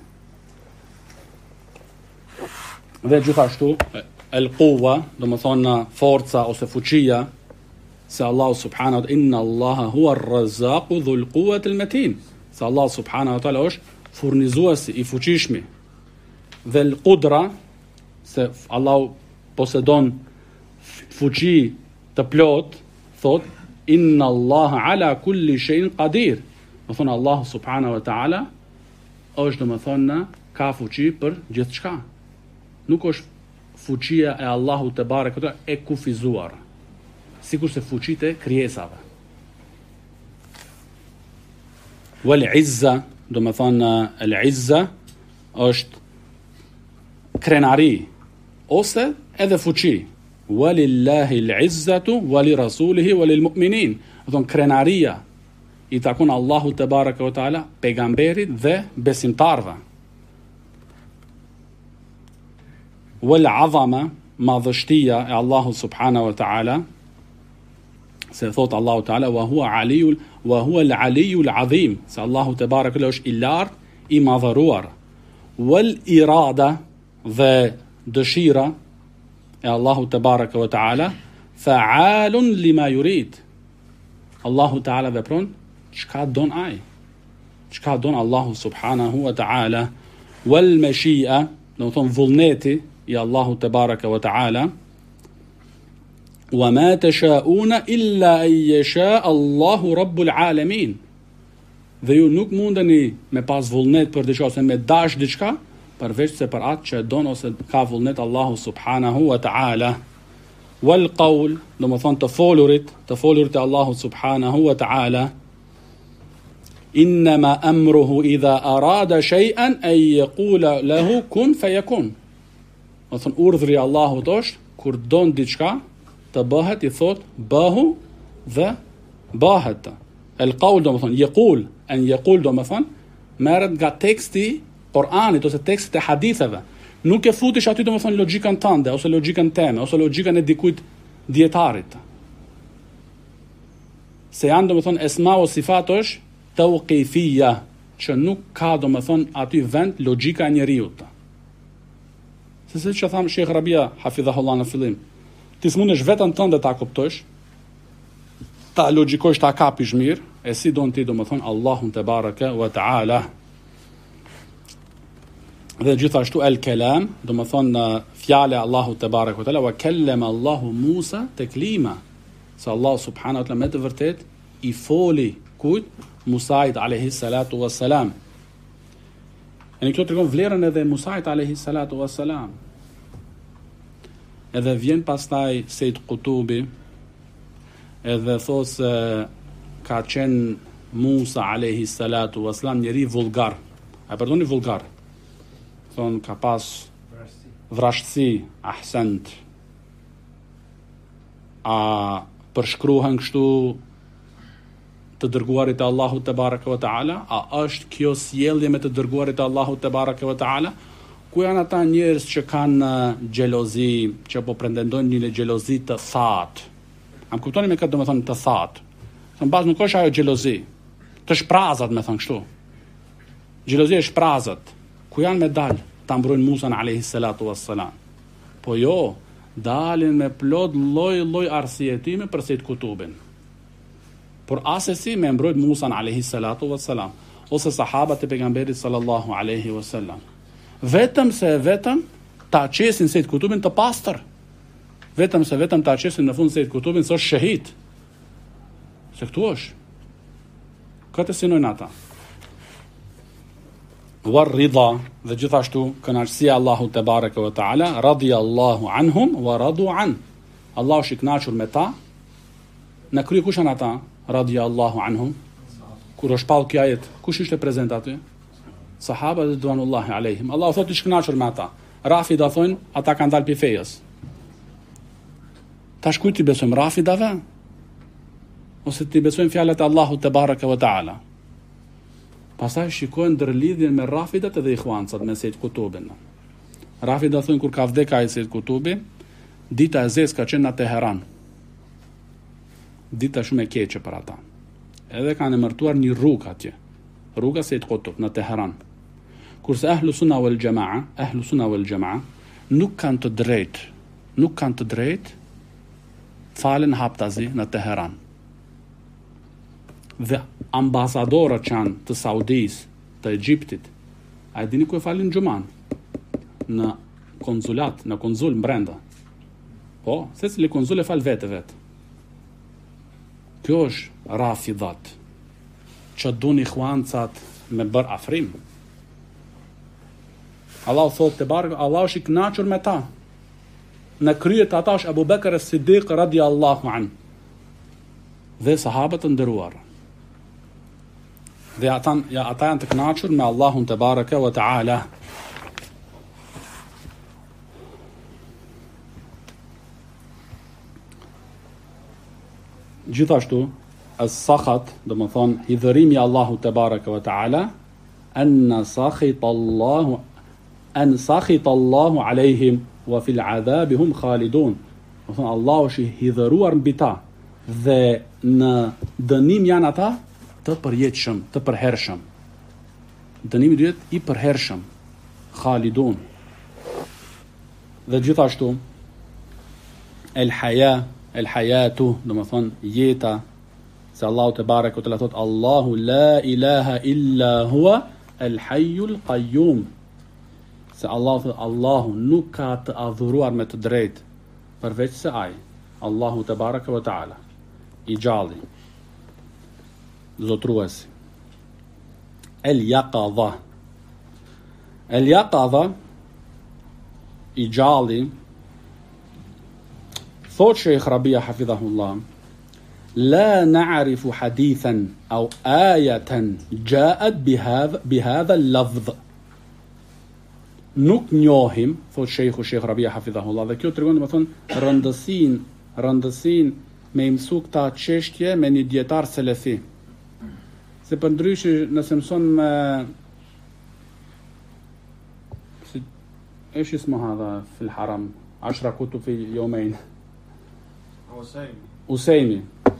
Dhe gjithashtu el-quwa, do të thonë forca ose fuqia, se Allahu subhanahu wa taala inna Allaha huwa ar-razzaqu dhul quwwati al-matin. Se Allahu subhanahu wa taala është furnizuesi i fuqishmi. Dhe el-qudra, se Allahu posedon fuqi të plot, thot inna Allaha ala kulli shay'in qadir. Do thonë Allahu subhanahu wa taala është domethënë ka fuqi për gjithçka. Nuk është fuqia e Allahut te barekuta e kufizuar, sikurse fuqitë e krijesave. Wal izza, domethënë el izza është krenari ose edhe fuqi. Walillahi al-izzatu wa li rasulihi wa lil mu'minin. Don krenaria i takon Allahut te baraka ve taala, pejgamberit dhe besimtarve. Wal azama, madhështia e Allahut subhanahu wa taala, se thot Allahu taala wa huwa al-aliyul azim, se Allahu te baraka është i lartë, i madhëruar. Wal irada, dhe dëshira e Allahu te baraka wa taala, fa'alun lima yurid. Allahu taala vepron çka don ai, çka don Allahu subhanahu wa taala. Wal mashia, do të thon vullneti i Allahu te baraka wa taala. Wa ma tashauna illa an yasha Allahu rabbul alamin. Dhe ju nuk mundeni me pas vullnet për diçka ose me dash diçka, përveç se për atë që don ose ka vullnet Allahu subhanahu wa ta'ala. Wal qawl, do më thonë të folurit e Allahu subhanahu wa ta'ala. Innama amruhu idha arada shay'an an yaqula lahu kun fayakun. Do thonë urdhri i Allahut është kur don diçka të bëhet, i thot bëhu dhe bëhet. El qawl, do më thonë yaqul, an yaqul, do më thonë merret nga teksti Kur'anit ose tekstet e haditheve. Nuk e futish aty domethënë logjikën tënde ose logjikën teme ose logjikën e dikujt dietarit. Se janë domethënë esma o sifat është tawqifia, që nuk ka domethënë aty vend logjika e njeriu. Se që tham Sheikh Rabia hafidhahullah në fillim, ti s'mundesh vetën tënde ta kuptosh, ta logjikosh, ta kapish mirë, e si don ti domethënë Allahun te baraka wa taala. Dhe gjithashtu el-kelam, do më thonë fjale Allahu te baraka wa taala, wa kellema Allahu Musa teklima, se Allah subhanahu wa taala me të vërtet i foli kujt? Musait alayhi salatu wassalam. E në këto tregon vlerën edhe Musait alayhi salatu wassalam. Edhe vjen pastaj Sejd Qutubi edhe thos se ka qenë Musa alayhi salatu wassalam njeri vulgar. A pardoni vulgar? Thon ka pas vrashtësi, ahsend. A përshkruhen kështu të dërguarit e Allahut te baraka wa taala? A është kjo sjellje me të dërguarit e Allahut te baraka wa taala? Ku janë ata njerëz që kanë xhelozi, që po pretendojnë një xhelozi të thatë? Am kuptoni me këtë domethënë të thatë? Në bazë nuk është ajo xhelozi, të shprazat, me thënë kështu. Xhelozia e shprazat. Ku janë me dal ta mbrojnë Musan alayhi salatu wassalam? Po jo, dalin me plot lloj arsyetime për Sejd Kutubin. Por asesi me mbrojt Musan alayhi salatu wassalam ose sahabat e pejgamberit sallallahu alaihi wasallam. Vetëm ta qesin Sejd Kutubin të pastër. Vetëm ta qesin në fund Sejd Kutubin se është shahid. Se këtu është. Këtë synojnë ata. War rida, dhe gjithashtu kënaqësia Allahu te baraka wa taala, radiyallahu anhum wa radu an. Allahu është i kënaqur me ta. Në krye kush janë ata? Radiyallahu anhum. Kur është pall kjo ajet, kush ishte prezant aty? Sahabët ridwanullahi alehim. Allahu thotë i kënaqur me ata. Rafida thonë, ata kanë dalë pi fejës. Tash kujt i besojmë, Rafidave? Ose ti besojmë fjalët e Allahut te baraka wa taala? Pastaj shikojnë ndërlidhjen me Rafidat edhe Ikhwancat me Sejd Kutubin. Rafida thonë kur ka vdekë ai Sejd Kutubi, dita e zezë ka qenë në Teheran. Dita shumë e keqe për ata. Edhe kanë emërtuar një rrugë atje. Rruga Sejd Kutub në Teheran. Kurse ahlu sunna wal jamaa nuk kanë të drejtë falen haptazi në Teheran. Dhe ambasadorët që janë të Saudis, të Egjiptit, a e dini ku e falin xhuman? Në konzulat, në konzul brenda. Po, secili konzul e fal vetë. Kjo është Rafidat, që duni Ikhwancat me bër afrim. Allah thot te barë, Allah është i kënaqur me ta. Në kryet ata është Abu Bekr as-Siddiq radiallahu an. Dhe sahabët të nderuar. Dhe ata janë të kënaqur me Allahun te baraka wa taala. Gjithashtu, as-sakhat, do më thonë, hidhërimi Allahu te baraka wa taala, an sakhita Allahu alejhim wa fil adhabi hum khalidun. Do thonë, Allahu është i hidhëruar mbi ta dhe në dënim janë ata të përjetshëm, të përhershëm. Dënimi duhet i përhershëm, khalidun. Dhe gjithashtu, el hayatu, do më thonë jeta, se Allahu te baraka wa taala thot Allahu la ilaha illa huwa el hayyul qayyum. Se Allahu nuk ka të adhuruar me të drejtë përveç se ai, Allahu te baraka wa taala, i gjalli, zotruesi. El yaqadha, i gjalli, thot Sheikh Rabia hafidhahullah, la na'rifu hadithan aw ayatan ja'at bihadha al-lafdh. Nuk njohim, thot Sheikh Rabia hafidhahullah, dhe kjo tregon domethënë rëndësinë me mësu këta çështje me një dietar selefi. Se përndryshe nëse mëson me ايش اسمه هذا في الحرم 10 كتب في يومين Usejmi.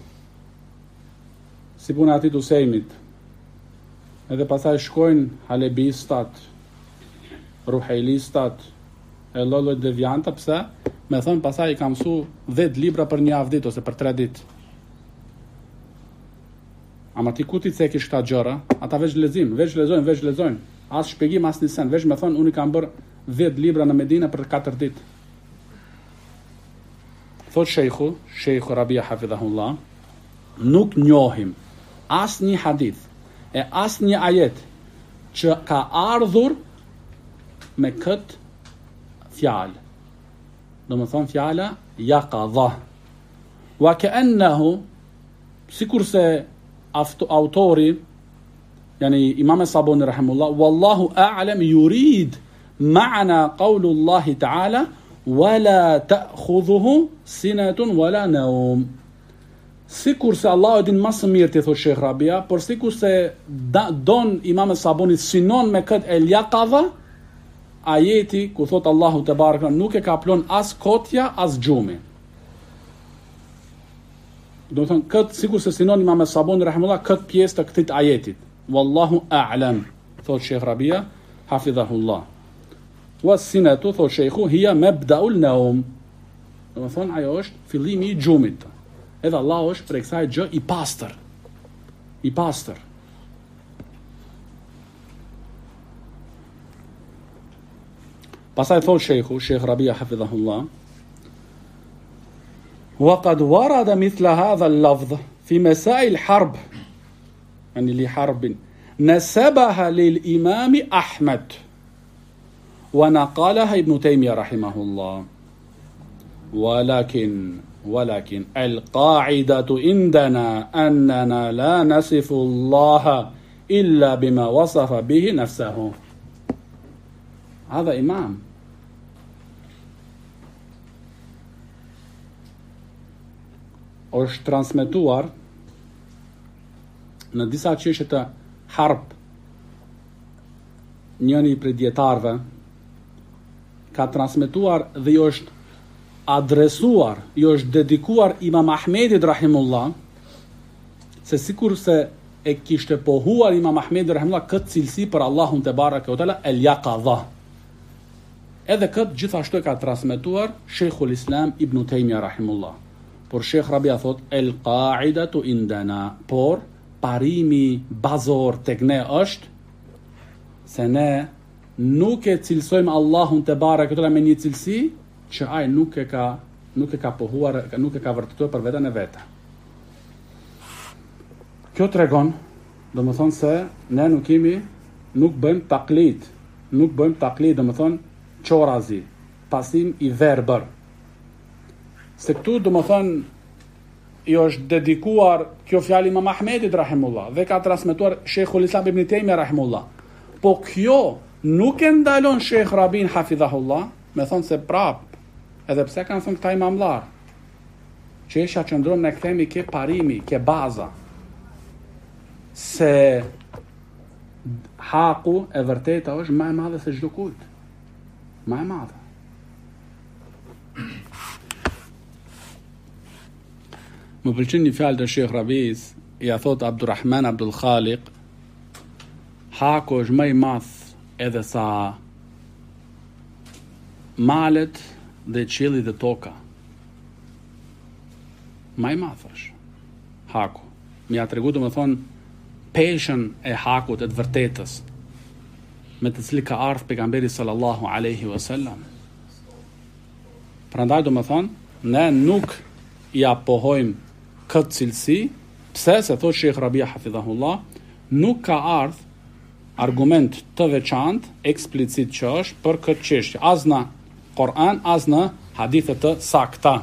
Si puna atit Usejmit. Edhe pasaj shkojnë halebistat, ruhejlistat, e lolloj devjanta, pse? Me thënë pasaj i kam mësu 10 libra për një avdit ose për 3 dit. Ama ti kutit se kish këta gjëra, ata veç lezojnë. As shpjegim, as një sen. Veç me thënë, unë i kam bërë 10 libra në Medina për 4 dit. Thot Sheikhu Rabia hafidhahullah, nuk njohim as një hadith e as një ajet që ka ardhur me këtë fjalë. Do më thonë fjala yaqadha. Wa ka'annahu, sikur se autori, yani Imam Sabuni rahimullah, wallahu a'lam yurid ma'na qawlullahi ta'ala wala ta'khudhuhu sinatun wala nawm. Sikur se Allah e din më së miri, thot Sheikh Rabia, por sikur se don Imam Sabuni sinon me këtë el yaqadha, ajeti ku thot Allahu te baraka nuk e ka plon as kotja as gjumi. Do të thonë këtë sikur se sinon Imam Sabuni rahimullah këtë pjesë të këtij ajetit. Wallahu a'lam, thot Sheikh Rabia hafidhahullah. Was-sinatu, thot Sheikhu, hiya mabda'ul nawm. Do të thonë ajo është fillimi i gjumit. Edhe Allah është për kësaj gjë i pastër. Pastaj thot Sheikh Rabia hafidhahullah, وقد ورد مثل هذا اللفظ في مسائل حرب، يعني لحرب نسبها للإمام أحمد ونقلها ابن تيمية رحمه الله. ولكن القاعدة عندنا أننا لا نصف الله إلا بما وصف به نفسه. هذا إمام. është transmetuar në disa çështje të harb, njëri prej dietarëve ka transmetuar dhe i është adresuar, i është dedikuar Imam Ahmedit rahimullah, se sikur se e kishte pohuar Imam Ahmedit rahimullah këtë cilësi për Allahun te baraka o teala el yaqadha. Edhe këtë gjithashtu e ka transmetuar Sheikhul Islam Ibn Taymiyyah rahimullah. Por Sheikh Rabia thot el qaidatu indana, por parimi bazor tek ne është se ne nuk e cilësojmë Allahun te baraka o teala me një cilësi që ai nuk e ka pohuar, nuk e ka vërtetuar për veten e vet. Kjo tregon, domethënë se ne nuk bëjmë taklid, nuk bëjmë taklid, do më thonë çorazi, pasim i verbër. Se këtu do më thonë i është dedikuar kjo fjali Imam Ahmedit rahimullah dhe ka transmetuar Sheikhul Islam Ibn Taymija rahimullah. Po kjo nuk e ndalon Sheikh Rabin hafidhahullah me thonë se prap, edhe pse kanë thonë këta imamlar, që isha qëndron në këthemi ke parimi, ke baza, se haku e vërteta është ma e madhe se çdo kujt. Ma e madhe. Më pëlqen një fjalë të Sheikh Rabis, ja thot Abdurrahman Abdul Khaliq, haku është më i madh edhe sa malet dhe qielli dhe toka. Më i madh është haku. Më ja tregu domethënë peshën e hakut e të vërtetës me të cilin ka ardhur pejgamberi sallallahu alaihi wasallam. Prandaj domethënë ne nuk ja pohojmë këtë cilësi, pse se thot Sheikh Rabia hafidhahullah, nuk ka ardhur argument të veçantë eksplicit që është për këtë çështje, as në Kur'an, as në hadithe të sakta.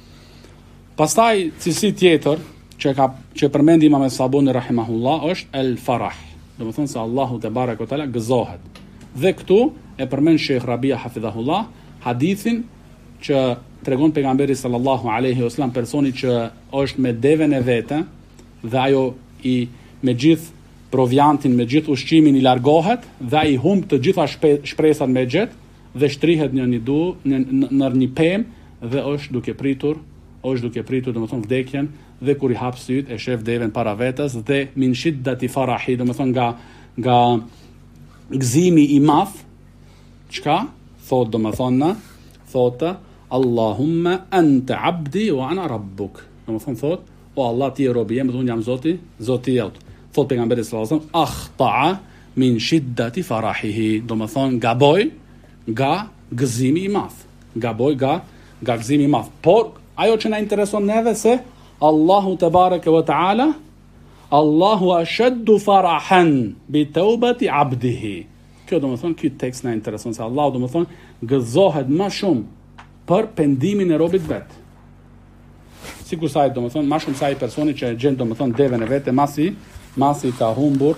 Pastaj cilësi tjetër që përmendi Imam Sabuni rahimahullah është el farah. Do të thonë se Allahu te baraka taala gëzohet. Dhe këtu e përmend Sheikh Rabia hafidhahullah hadithin që tregon pejgamberi sallallahu alaihi wasallam, personi që është me devën e vete dhe ajo me gjithë proviantin, me gjithë ushqimin i largohet dhe ai humb të gjitha shpresat me gjet dhe shtrihet në një pemë dhe është duke pritur domethënë vdekjen, dhe kur i hap syt e shef devën para vetes dhe min shiddati farahi, domethënë nga gëzimi i madh, çka thot domethënë thotë Allahumma anta abdi wa ana rabbuk. Domethënë thot, o Allah ti je robi jem dhe unë jam Zoti i jot. Thot pejgamberi sallallahu alajhi wasallam, akhta'a min shiddati farahihi. Domethënë gaboj nga gëzimi i madh. Gaboj nga gëzimi i madh. Por ajo që na intereson neve se Allahu te baraka wa taala, Allahu ashaddu farahan bi taubati abdihi. Kjo domethënë ky tekst na intereson se Allahu domethënë gëzohet më shumë për pendimin e robit vet. Sikur sa ai domethënë më shumë sa ai personi që gjen domethënë devën e vet e masi ka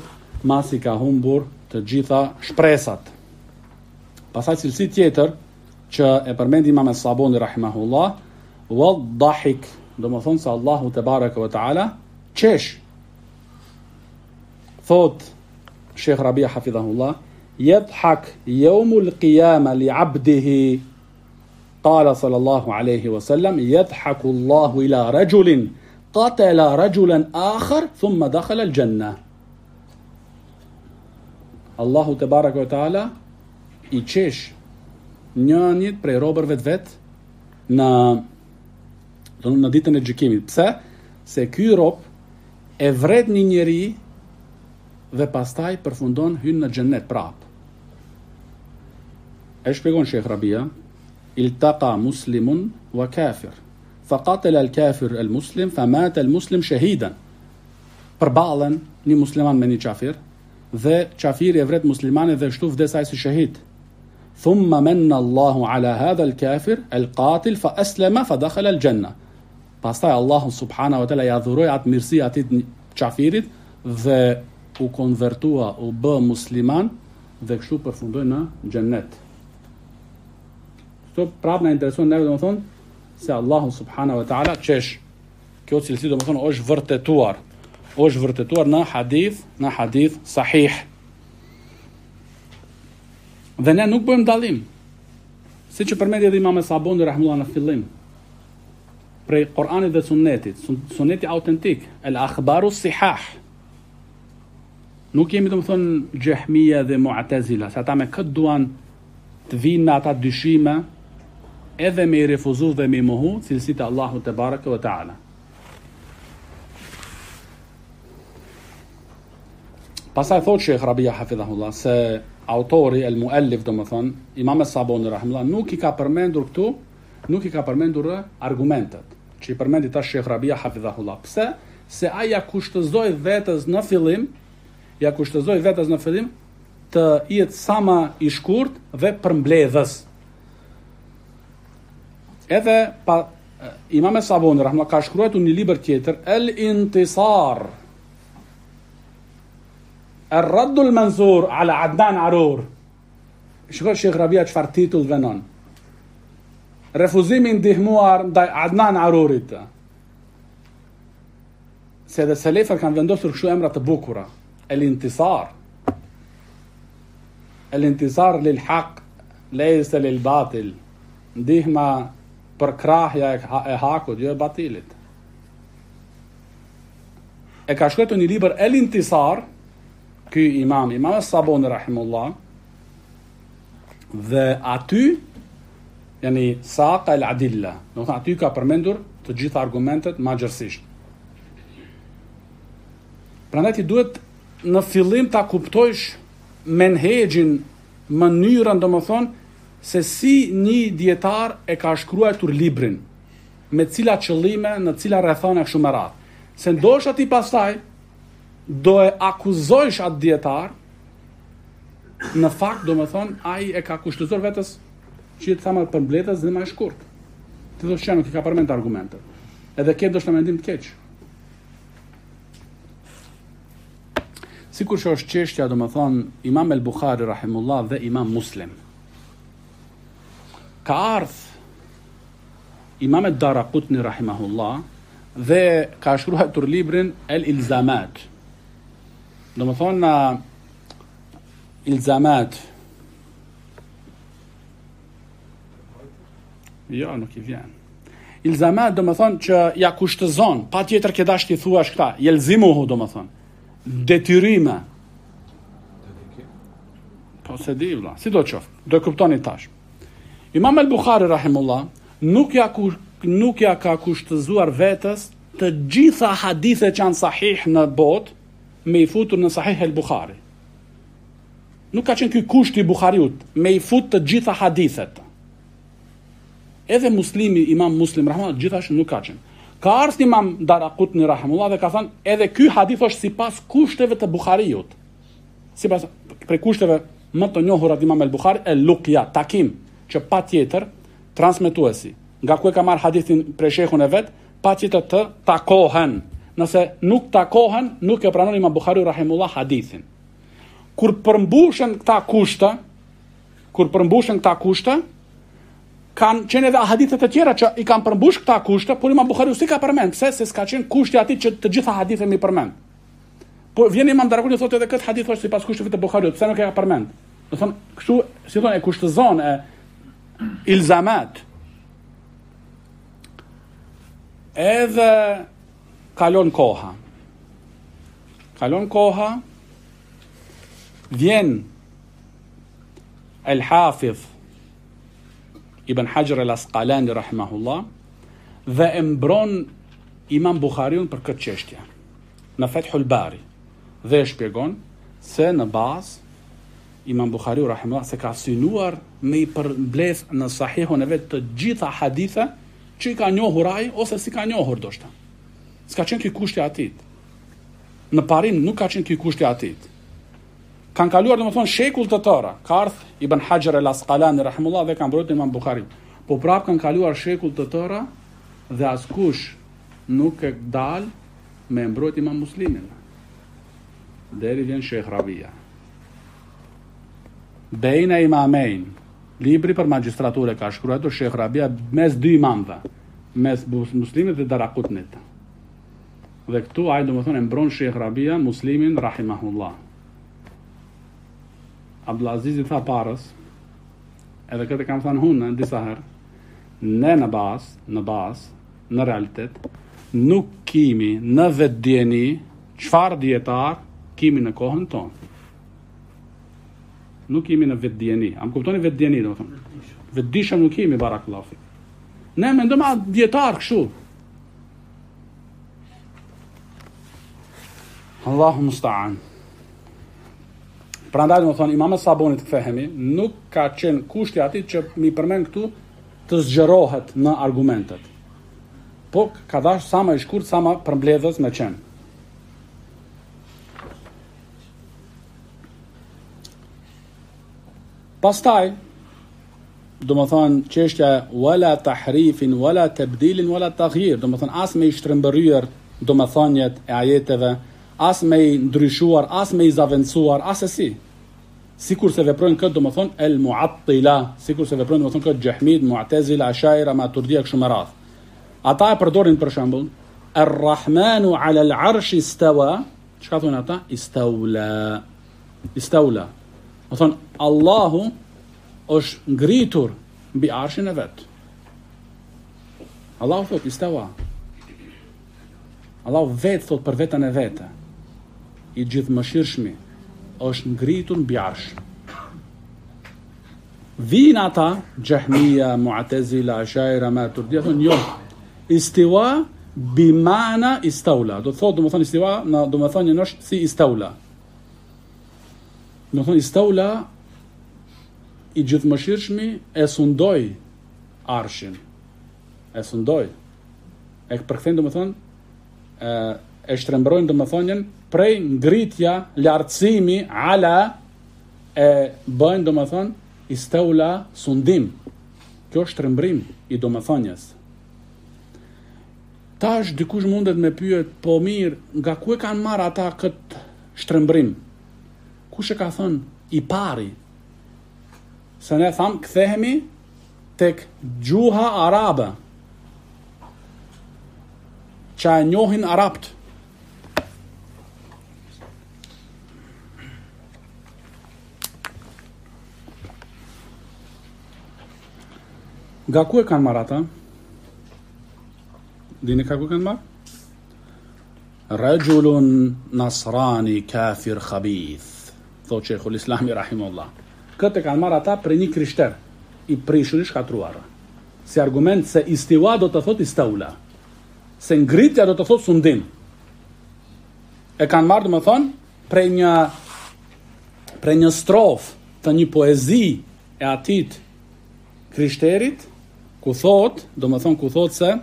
humbur të gjitha shpresat. Pastaj cilësi tjetër që e përmendi Imam Sabuni rahimahullah, wad-dahik, domethënë se Allahu te baraka wa taala qesh. Thot Sheikh Rabia hafidhahullah, yadhhak yawmul qiyamah li 'abdihi. قال صلى الله عليه وسلم يضحك الله إلى رجل قتل رجلا آخر ثم دخل الجنة. Allahu te baraka wa taala i qesh njënit prej robërve të vet në ditën e gjykimit. Pse? Se ky rob e vret një njeri dhe pastaj përfundon hyn në xhennet prap. E shpjegon Sheikh Rabia, التقى مسلم وكافر فقاتل الكافر المسلم فمات المسلم شهيدا. Përballen një musliman me një qafir dhe qafiri e vret muslimanin dhe shtu vdes ai si shahid. ثم من الله على هذا الكافر القاتل فأسلم فدخل الجنة. Pastaj Allahu subhanahu wa taala ja dhuroi atë mirësi atit qafirit dhe u konvertua, u bë musliman dhe kështu përfundoi në xhennet. Këto prapë na intereson neve domethënë se Allahu subhanahu wa taala qesh. Kjo cilësi domethënë është vërtetuar në hadith sahih. Dhe ne nuk bëjmë dallim. Siç e përmendi edhe Imam Sabuni rahimullah në fillim, prej Kur'anit dhe Sunnetit, Sunneti autentik, el akhbaru sihah. Nuk jemi domethënë Jahmiya dhe Mu'tazila, se ata me këtë duan të vinë me ata dyshime edhe me i refuzu dhe me i mohu cilësitë e Allahut te baraka wa taala. Pastaj thot Sheikh Rabia hafidhahullah se autori, el muallif domethënë Imam Sabuni rahimullah nuk i ka përmendur argumentet që i përmendi tash Sheikh Rabia hafidhahullah. Pse? Se ai ja kushtozoi vetes në fillim të jetë sa më i shkurt dhe përmbledhës. Edhe Imam Sabuni rahimahullah ka shkruar një libër tjetër, El-Intisar, Ar-Radd al-Mansur ala Adnan Arur. Shikoj Sheikh Rabia çfarë titull venon. Refuzimi i ndihmuar ndaj Adnan Arurit. Se dhe selefët kanë vendosur kështu emra të bukura. El-Intisar. El-Intisar lil haq, laysa lil batil. Ndihma për krahja e hakut, jo e batilit. E ka shkruar një libër El-Intisar, ky Imam Sabuni rahimullah, dhe aty yani saqa al-adilla, do të thotë aty ka përmendur të gjitha argumentet magjërsisht. Prandaj ti duhet në fillim ta kuptojsh menhexhin, mënyrën, domethënë se si një dietar e ka shkruar librin, me cila qëllime, në cila rrethana kështu me radhë. Se ndoshta ti pastaj do e akuzojsh atë dietar, në fakt domethënë ai e ka kushtzuar vetes që të thamë përmbledhës dhe më e shkurt. Ti do të shënon që ka përmend argumente. Edhe ke ndoshta mendim të keq. Sikur që është çështja domethënë Imam el-Bukhari rahimullah dhe Imam Muslim. Ka ardhur Imam ad-Daraqutni rahimahullah dhe ka shkruar librin El-Ilzamat. Domethënë ilzamat. Jo, nuk I vjen. Ilzamat domethënë që ja kushtëzon, patjetër ke dash ti thuash këta, jelzimuhu domethënë. Detyrime. Po se di vëlla, si do të qoftë, do e kuptoni tash. Imam el-Bukhari rahimullah nuk ja ka kushtëzuar vetes të gjitha hadithet që janë sahih në botë me I futur në Sahih el-Bukhari. Nuk ka qenë ky kushti I Buhariut, me I fut të gjitha hadithet. Edhe Muslimi, Imam Muslim rahimahullah, gjithashtu nuk ka qenë. Ka ardhur Imam Daraqutni rahimahullah dhe ka thënë, edhe ky hadith është sipas kushteve të Buhariut. Sipas për kushteve më të njohura të Imam el-Bukhari, el-Luqya, takim, që patjetër transmetuesi, nga ku e ka marr hadithin prej shehun e vet, patjetër të takohen. Nëse nuk takohen, nuk e pranon Imam Buhariu rahimullah hadithin. Kur përmbushen këta kushte, kanë qenë edhe hadithe të tjera që I kanë përmbush këta kushte, por Imam Buhariu si ka përmend, pse se s'ka qenë kushti atij që të gjitha hadithet mi përmend. Po vjen Imam Daraqutni thotë edhe këtë hadith është sipas kushteve të Buhariut, pse nuk e ka përmend? Do thonë, kështu, si thonë, e kushtëzon e ilzamat. Edhe kalon koha, vjen el-Hafidh Ibn Hajar el-Asqalani rahimahullah dhe e mbron Imam Buhariun për këtë çështje në Fathul Bari dhe e shpjegon se në bazë Imam Buhariu rahimahullah se ka synuar me I përmbledh në sahihun e vet të gjitha hadithe që I ka njohur ai ose si ka njohur ndoshta. S'ka qenë ky kushti atit. Në parim nuk ka qenë ky kushti atit. Kanë kaluar domethënë shekull të tëra. Ka ardhur Ibn Hajar el-Asqalani rahimahullah dhe ka mbrojtur Imam Buhariu. Po prapë kanë kaluar shekull të tëra dhe askush nuk e dal me mbrojt Imam Muslimin. Deri vjen Sheikh Rabia. Bejna Imamein, libri për magjistraturë ka shkruar Sheikh Rabia mes dy imamëve, mes Muslimit dhe Daraqutnit. Dhe këtu ai domethënë e mbron Sheikh Rabia Muslimin rahimahullah. Abdulaziz I tha parës, edhe këtë kam thënë hunë në disa herë, ne në bazë, në realitet, nuk kemi në vetëdijeni çfarë dietar kemi në kohën tonë. Nuk kemi në vetëdijeni. Am kuptoni vetëdijeni domethënë. Vetëdijshëm nuk kemi barakallahu fik. Ne mendojmë dietar kështu. Allahu musta'an. Prandaj domethënë Imam Sabuni të kthehemi, nuk ka qenë kushti atit që mi përmend këtu të zgjerohet në argumentet. Po ka dash sa më I shkurt, sa më përmbledhës me qenë. Pastaj, do më thonë çështja wala tahrifin, wala tabdilin, wala taghyir, do më thonë as me i shtrembëryer do më thonjet e ajeteve, as me i ndryshuar, as me i zaventsuar, asesi. Sikur se veprojnë këtë, do më thonë el muattila, sikur se veprojnë do më thonë këtë Jahmid, Mu'tazila, Ashaira, Maturidija kështu me radhë. Ata e përdorin për shembull Ar-Rahmanu 'ala al-'arshi istawa, çka thonë ata? Istawla. Do thonë Allahu është ngritur mbi arshin e vet. Allahu thot istawa. Allahu vet thot për veten e vete. I gjithëmëshirshmi është ngritur mbi arsh. Vin ata Jahmiya, Mu'tazila, Ashaira, Maturidija thonë jo. Istiwa bi ma'na istawla. Do thot, do të thonë istiwa, do të thonë është si istawla. Do thonë istawla i gjithëmëshirshmi e sundoi arshin. E sundoi. E përkthejnë do të thonë e shtrembrojnë do të thonë prej ngritja, lartësimi ala e bëjnë do të thonë istawla sundim. Kjo është shtrembrim i domethënies. Tash dikush mundet me pyet, po mirë, nga ku e kanë marrë ata këtë shtrembrim? Kush e ka thënë i pari? Se ne thamë, kthehemi tek gjuha arabe, që e njohin arabt. Nga ku e kanë marrë ata? Dini ka ku kanë marrë? Rajulun nasrani kafir khabith, thot Sheikhul Islami rahimullah. Këtë kanë marrë ata për një krishter i prishur i shkatruar. Si argument se istiwa do të thot istaula. Se ngritja do të thot sundim. E kanë marrë, do të thonë, prej një strof të një poezi e atit krishterit, ku thot, do të thonë ku thot se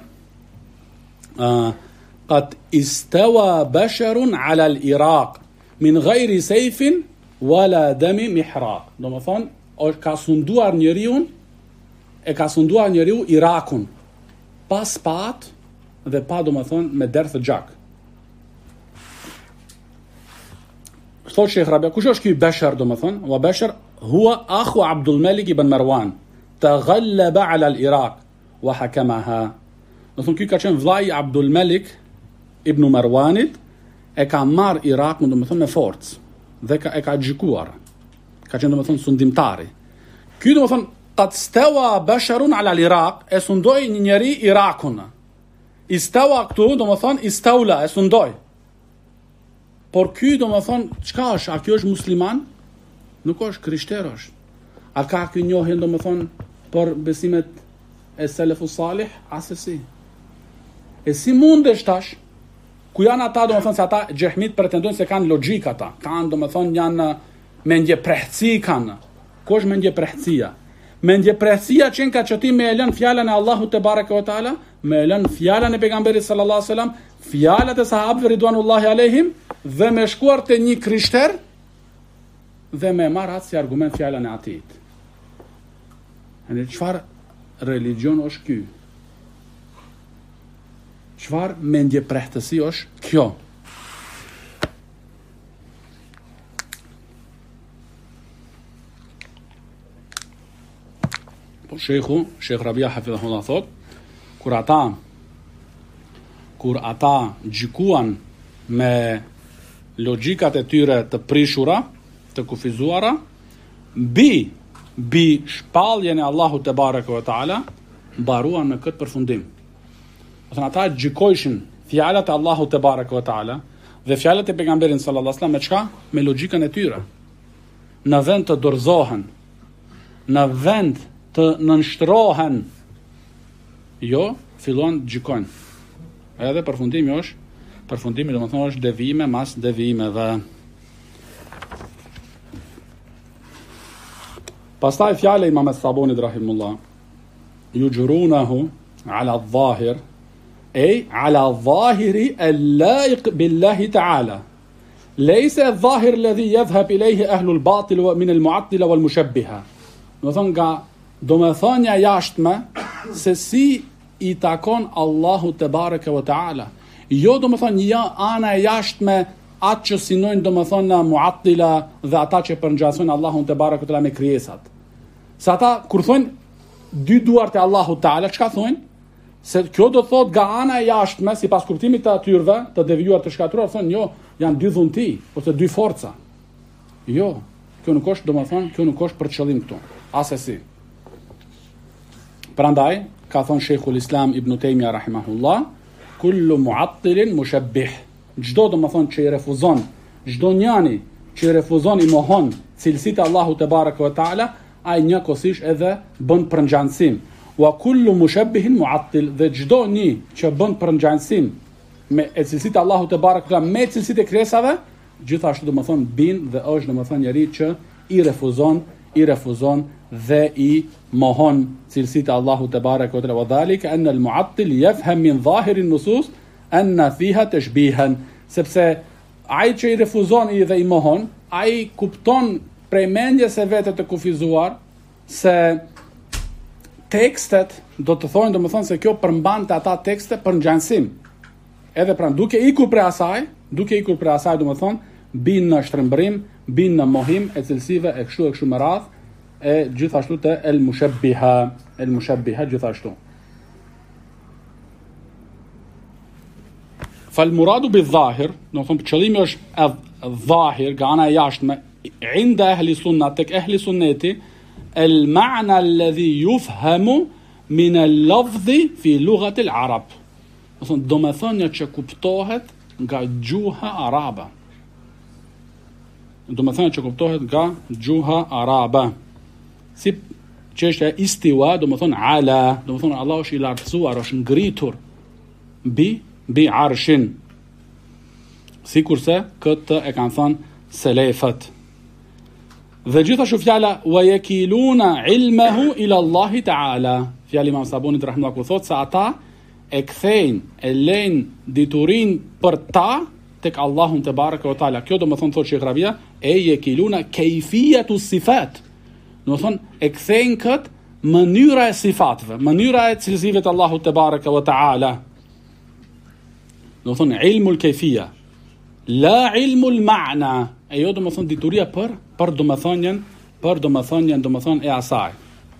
qad istawa basharun ala al-Iraq min ghayri sayfin wala dami mihraq. Do më thonë, ka sunduar njeriu Irakun pas pat dhe pa do më thonë me derë të gjak. Thot Sheikh Rabia, kush është ky Bashar do më thonë? Wa Bashar huwa akhu Abdul Malik ibn Marwan, taghallaba ala al-Iraq wa hakamaha. Do thonë ky ka qenë vllai Abdul Malik ibn Marwanit, e ka marr Irakun do më thonë me forcë. Dhe e ka gjykuar. Ka qenë do më thonë sundimtari. Ky do më thonë qad stawa basharun ala al-Iraq, e sundoi një njeri Irakun. Istawa këtu do më thonë istawla, e sundoi. Por ky do më thonë çka është? A ky është musliman? Nuk është, krishter është. A ka ky njohjen do më thonë për besimet e selefus salih? Asesi. E si mundesh tash? Ku janë ata, do më thonë, se ata Jahmit pretendojnë se kanë logjik ata. Kanë, do më thonë, janë mendje prehtësi kanë. Ku është mendje prehtësia? Mendje prehtësia qenë ka qëti me e lënë fjallën e Allahu te bareke ve taala, me e lënë fjallën e pejgamberit sallallahu alaihi wasallam, fjallat e sahabëve ridwanullahi alehim, dhe me shkuar te një krishter dhe me marrë atë si argument fjallën e atit. Në çfarë religion është ky? Çfarë mendje prehtësi është kjo? Po Sheikh Rabia hafidhahullah thot, kur ata gjykuan me logjikat e tyre të prishura, të kufizuara, bi shpalljen e Allahut te bareke ve taala, mbaruan me këtë përfundim. Thënë ata gjykojshin fjalët e Allahut te bareke ve taala dhe fjalët e pejgamberit sallallahu alajhi wasallam me çka? Me logjikën e tyre. Në vend të dorëzohen, në vend të nënshtrohen, jo, filluan të gjykojnë. Edhe përfundimi domethënë është devime mas devimeve. Pastaj fjala e Imam Sabonit rahimullah, yujrunahu ala adh-dhahir, ay ala adh-dhahiri al-laiq billahi ta'ala. Laysa adh-dhahir alladhi yadhhab ilayhi ahlu al-batil min al-mu'attila wal-mushabbiha. Do thonë nga domethënia jashtme se si i takon Allahu te bareke ve taala. Jo domethënë ja ana e jashtme atë që sinojnë domethënë muattila dhe ata që përngjasojnë Allahun te bareke ve taala me krijesat. Se ata kur thonë dy duart e Allahut taala, çka thonë? Se kjo do thot nga ana e jashtme, sipas kuptimit të atyrve, të devijuar të shkatruar, thonë jo, janë dy dhunti ose dy forca. Jo, kjo nuk është domethënë, kjo nuk është për qëllim këtu. Asesi. Prandaj ka thonë Sheikhul Islam Ibn Taymija rahimahullah, kullu mu'attilin mushabbih. Çdo domethënë që i refuzon, çdo njani që i refuzon i mohon cilësitë e Allahut te bareke ve taala, ai njëkohësisht edhe bën përngjanësim. Wa kullu mushabbihin mu'attil, dhe çdo një që bën përngjanësim me cilësitë e Allahut te bareke ve taala me cilësitë e krijesave, gjithashtu domethënë bin dhe është domethënë njëri që i refuzon dhe i mohon cilësitë e Allahut te bareke ve taala. Wa dhalika anna al-mu'attil yafham min zahir an-nusus anna fiha tashbihan, sepse ai që i refuzon dhe i mohon, ai kupton prej mendjes së vetë të kufizuar se tekstet do të thonë domethënë se kjo përmbante ata tekste për ngjajsim. Edhe pra duke ikur prej asaj domethënë bin në shtrembrim, bin në mohim e cilësive e kështu me radhë, e gjithashtu te el mushabbiha gjithashtu. Fal muradu bi dhahir, domethënë qëllimi është dhahir, nga ana e jashtme, inda ahli sunna, tek ahli sunneti, el ma'na alladhi yufhamu min al-lafzi fi lughati al-arab. Domethënia që kuptohet nga gjuha arabe. Domethënia që kuptohet nga gjuha arabe. Si çështja istiwa, domethënë ala, domethënë Allah është i lartësuar, është ngritur bi arshin. Sikurse këtë e kanë thënë selefët. Dhe gjithashtu fjala wa yakiluna ilmahu ila Allah taala. Fjali Imam Sabunit rahimahullah ku thot se ata e kthejnë, e lejnë diturin për ta tek Allahun te bareke ve taala. Kjo domethënë thot Sheikh Rabia, e yakiluna kayfiyatu sifat. Domethënë e kthejnë kët mënyra e sifatëve, mënyra e cilësive të Allahut te bareke ve taala. Domethënë ilmul kayfiyya, la ilmul ma'na. E jo domethënë dituria për domethënien domethënë e asaj.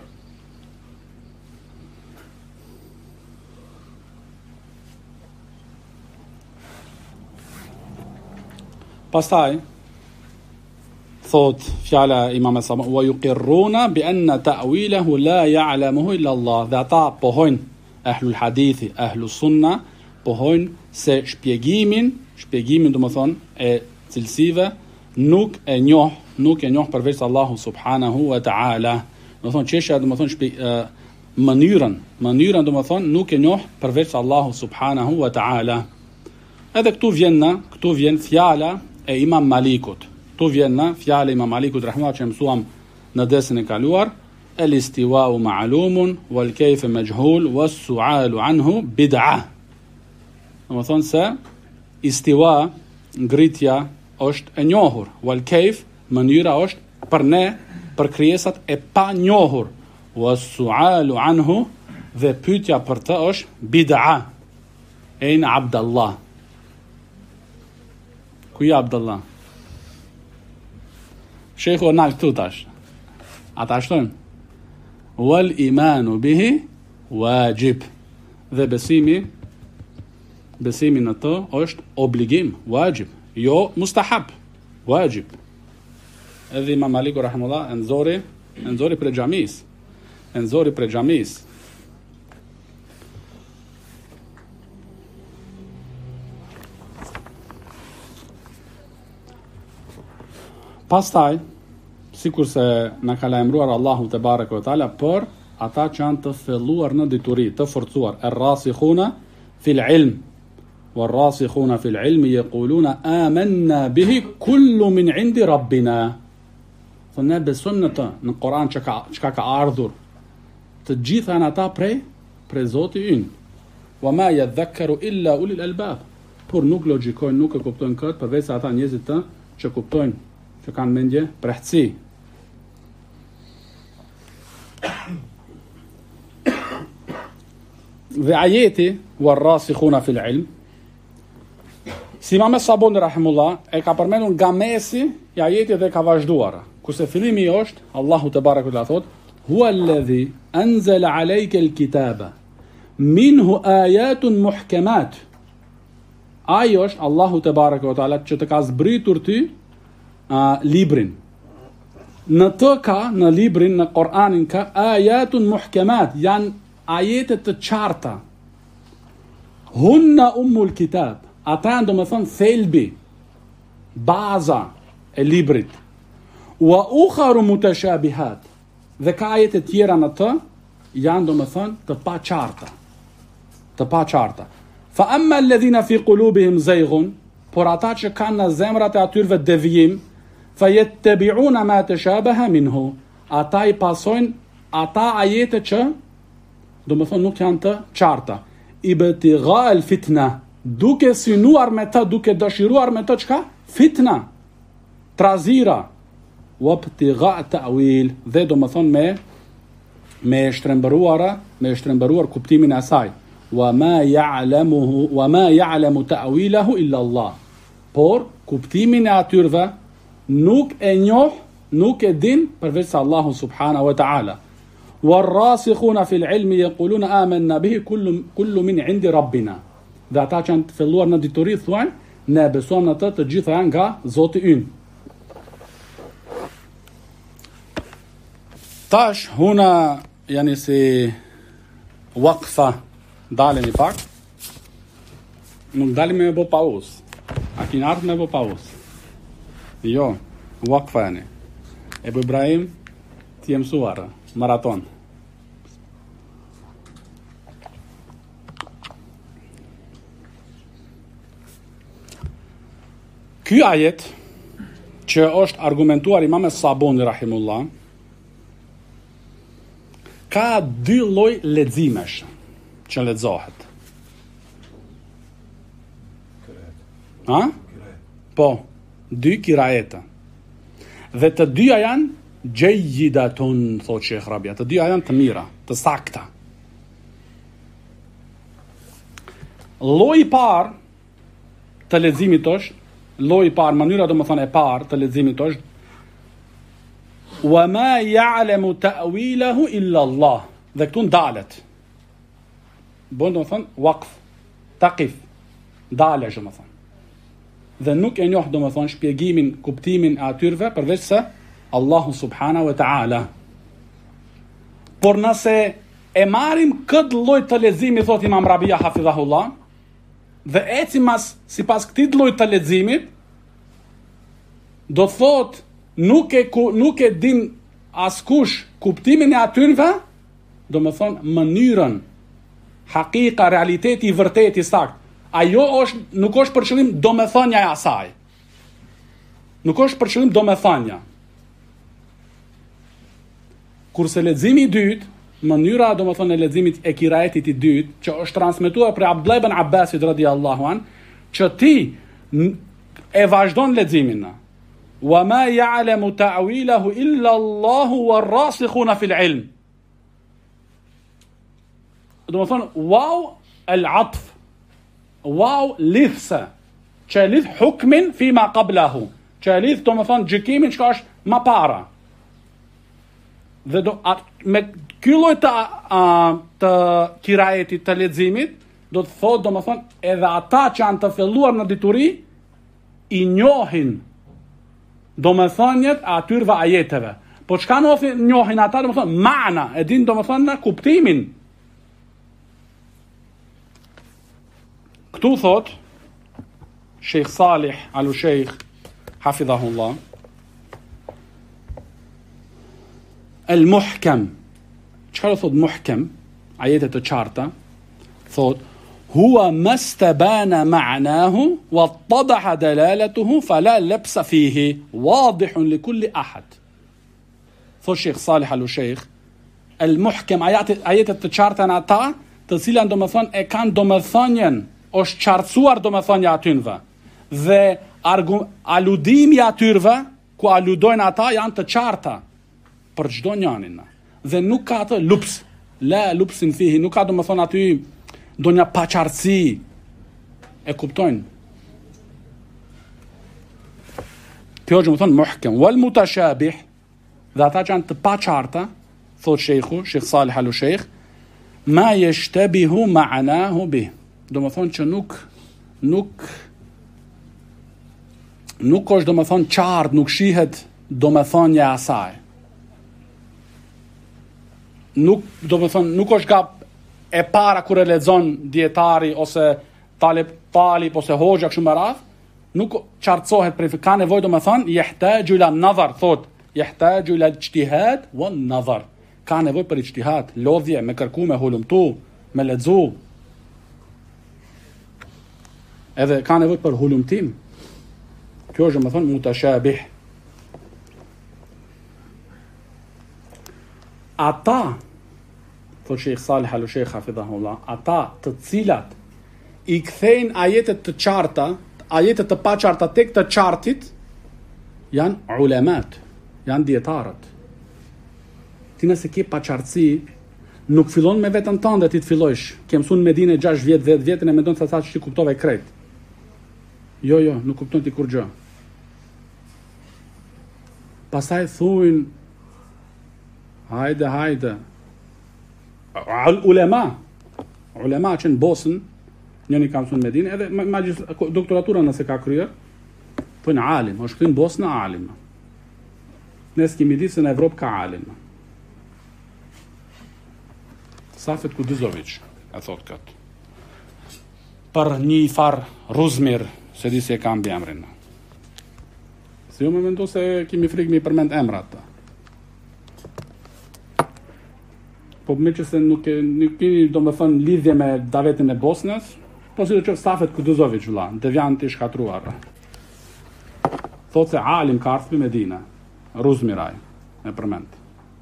Pastaj thot fjala Imam Sabuni, wa yuqirruna bi anna ta'wilahu la ya'lamuhu illa Allah. Dhe ata pohojnë ahlul hadithi, ahlus sunna, pohojnë se shpjegimin domethënë e cilësive nuk e njoh përveç Allahu subhanahu wa ta'ala. Domethënë çështja domethënë mënyrën domethënë nuk e njoh përveç Allahu subhanahu wa ta'ala. Edhe këtu vjen fjala e Imam Malikut. Këtu vjen fjala e Imam Malikut rahimahullah që mësuam në desin e kaluar, el istiwa'u ma'lumun wal kayf majhul was su'alu anhu bid'ah. Domethënë se istiwa, ngritja, është e njohur, wal kayf, mënyra është për ne, për krijesat e pa njohur, was su'alu anhu, dhe pyetja për të është bid'a. Eina Abdallah. Ku ja Abdallah? Sheikhu nal këtu tash. Ata shtojnë wal imanu bihi wajib. Dhe besimi në të është obligim, wajib. Jo mustahab, wajib. Edhe Imam Maliku rahimahullah enzori për xhamis. Pastaj, sikurse na ka lajmëruar Allahu te bareke ve taala për ata që janë të thelluar në dituri, të forcuar, ar-rasikhuna fil ilm. والراسخون في العلم يقولون آمنا به كل من عند ربنا. Thonë besojmë në Kur'an çka ka ardhur, të gjitha janë ata prej Zotit ynë. Wa ma yadhakkaru illa ulul albab. Por nuk logjikojnë, nuk e kuptojnë këtë përveç ata njerëzit që kuptojnë, që kanë mendje prehtësi. Dhe ajeti warrasikhuna fil ilm, si Imam Sabuni rahimullah e ka përmendur nga mesi i ajetit dhe ka vazhduar. Kurse fillimi është Allahu te bareku thot: "Huwa alladhi anzala alayka al-kitaba minhu ayatun muhkamat." Ai është Allahu te bareku te ala që të ka zbritur ty librin. Në të ka, në librin, në Koranin ka ayatun muhkamat, janë ajete të qarta. Hunna ummul kitab, ata janë do më thënë thelbi, baza e librit. Wa ukharu mutashabihat, dhe ka ajete tjera në të, janë do më thënë të pa qarta. Të pa qarta. Fa amma alladhina fi qulubihim zayghun, por ata që kanë në zemrat e atyrve devijim, fa yattabi'una ma tashabaha minhu, ata i pasojnë ata ajete që do më thonë nuk janë të qarta. Ibtigha al fitna, duke synuar me të, duke dëshiruar me të çka? Fitna, trazira. Wabtigha ta'wil, dhe do më thonë me shtrembëruar kuptimin e asaj. Wa ma ya'lamu ta'wilahu illa Allah. Por kuptimin e atyrve nuk e njoh, nuk e din përveç se Allahu subhanahu wa ta'ala. Warrasikhuna fil ilmi yaquluna amanna bihi kullu min 'indi rabbina. Dhe ata që janë të filluar në dituri thuajnë, ne besojmë në të gjitha janë nga Zoti ynë. Tash huna yani si waqfa, dalemi pak. Nuk dalim me bo pauzë. A keni ardhur me bo pauzë? Jo, waqfa yani. Ebu Ibrahim ti je mësuar maraton. Ky ajet që është argumentuar Imam Sabuni rahimullah ka dy lloj leximesh që lexohet. Ha? Po, dy kiraeta. Dhe të dyja janë gjejidatun, thot Shekh Rabia, të dyja janë të mira, të sakta. Lloji i parë të leximit është, lloji i parë, mënyra do më thënë e parë të leximit është wa ma ya'lamu ta'wilahu illa Allah. Dhe këtu ndalet. Bon do më thënë waqf, taqif, ndalesh do më thënë. Dhe nuk e njoh do më thënë shpjegimin, kuptimin e atyrve përveç se Allahu subhanahu wa ta'ala. Por nëse e marim këtë lloj të leximit, thot Imam Rabia hafidhahullah, dhe ecim sipas këtij lloji të leximit, do thot nuk e din askush kuptimin e atyrve, do më thonë mënyrën, hakika, realiteti i vërtet i sakt. Ajo nuk është për qëllim domethënia e asaj. Nuk është për qëllim domethënia. Kurse leximi i dytë, mënyra do më thonë e leximit e kiraetit i dytë, që është transmetuar për Abdullah ibn Abbasit radhiyallahu an, që ti e vazhdon leximin. Wa ma ya'lamu ta'wilahu illa Allahu warrasikhuna fil ilm. Do më thonë wow al-'atf, wow lidhse, që lidh hukmin fima qablahu, që lidh do më thonë gjykimin që është më para. Dhe me ky lloj të kiraetit të leximit do të thotë do më thonë edhe ata që janë të filluar në dituri i njohin do më thonjet atyrve ajeteve. Po çka njohin ata do më thonë mana, e din do më thonë në kuptimin. Këtu thot Sheikh Salih Al-Sheikh hafidhahullah al-muhkam. Çka do thot muhkam? Ajetet të qarta. Thot huwa mastabana ma'nahu wa ttadaha dalalatuhu fala labsa fihi wadihun li kulli ahad. Thot Sheikh Salih Al-Sheikh al-muhkam, ajetet të qarta në ata të cilat do më thonë e kanë do më thonjen, është qartësuar do më thonja atyrve. Dhe aludimi atyrve, ku aludojnë ata, janë të qarta për çdo njënin. Dhe nuk ka të lups, la lupsin fihi, nuk ka do më thonë aty do një paqartësi. E kuptojnë? Kjo që më thonë muhkem. Wal mutashabih, dhe ata që janë të paqarta, thot shejhu, Sheikh Salih al-Sheikh, ma yashtabihu ma'nahu bih. Do më thonë që nuk është do më thonë qartë, nuk shihet do më thonë një asaj. Nuk është ka e para kur e lexon dietari ose talib ose hoxha kështu me radh, nuk qartësohet për ka nevojë do më thonë yahtaju ila nadhar, thot yahtaju ila ijtihad wa nadhar. Ka nevojë për ijtihad, lodhje, me kërku, me hulumtu, me lexu. Edhe ka nevojë për hulumtim. Kjo është më thonë mutashabih. Ata, thot Sheikh Salih al-Sheikh hafidhahullah, ata të cilat i kthejnë ajetet të qarta, ajetet të paqarta tek të qartit, janë ulemat, janë dietarët. Ti nëse ke paqartësi, nuk fillon me vetën tënde ti të fillojsh. Ke mësuar në Medinë 6 vjet, 10 vjet e mendon se sa ti kuptove krejt. Jo, nuk kupton ti kur gjë. Pastaj thuin hajde. Ulema që në Bosnë, njëni ka mësuar në Medinë, edhe doktoratura nëse ka kryer, po në alim, është këtu në Bosnë alim. Nes kemi ditë se në Evropë ka alim. Safet Kudizović e thot këtë. Për një far Ruzmir, se di se e kam emrin. Se jo me mendu se kemi frikë mi përmend emrat. Po me që se nuk keni do me thënë lidhje me davetin e Bosnës, po si do që Safet Kudizović deviant i shkatruar. Thot se alim ka ardhur në Medinë, Ruzmiraj, e përmend.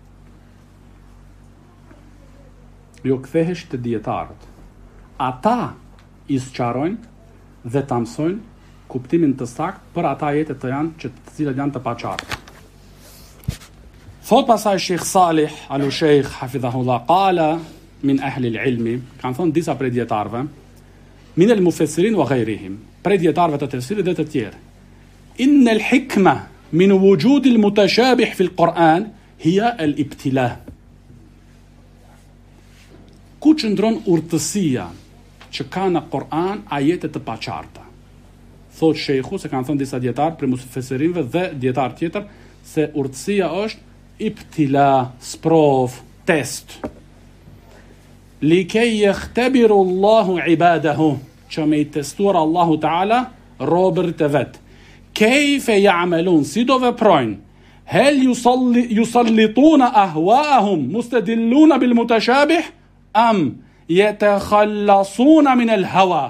Jo kthehesh të dietarët. Ata i sqarojnë dhe ta mësojnë kuptimin të saktë për ata jetet të janë që të cilat janë të paqarta. Thot pasaj Sheikh Salih al-Sheikh hafidhahullah qala min ahli al-ilmi, kanë thonë disa prej dietarëve, min al-mufassirin wa ghayrihim, prej dietarëve të tefsirit dhe të tjerë. Inna al-hikma min wujud al-mutashabih fi al-Quran hiya al-ibtila. Ku qëndron urtësia që ka në Kur'an ajetet të paqarta? Thot shejhu, se kanë thënë disa dietar për mufesirinëve dhe dietar tjetër, se urtësia është ibtila, sprov, test. Likej yahtabiru Allahu ibadahu, që me i testuar Allahu Taala robërit e vet. Kejfe ya'malun, si do veprojnë? Hel yusallituna ahwaahum mustadilluna bil mutashabih am yatakhallasuna min al-hawa.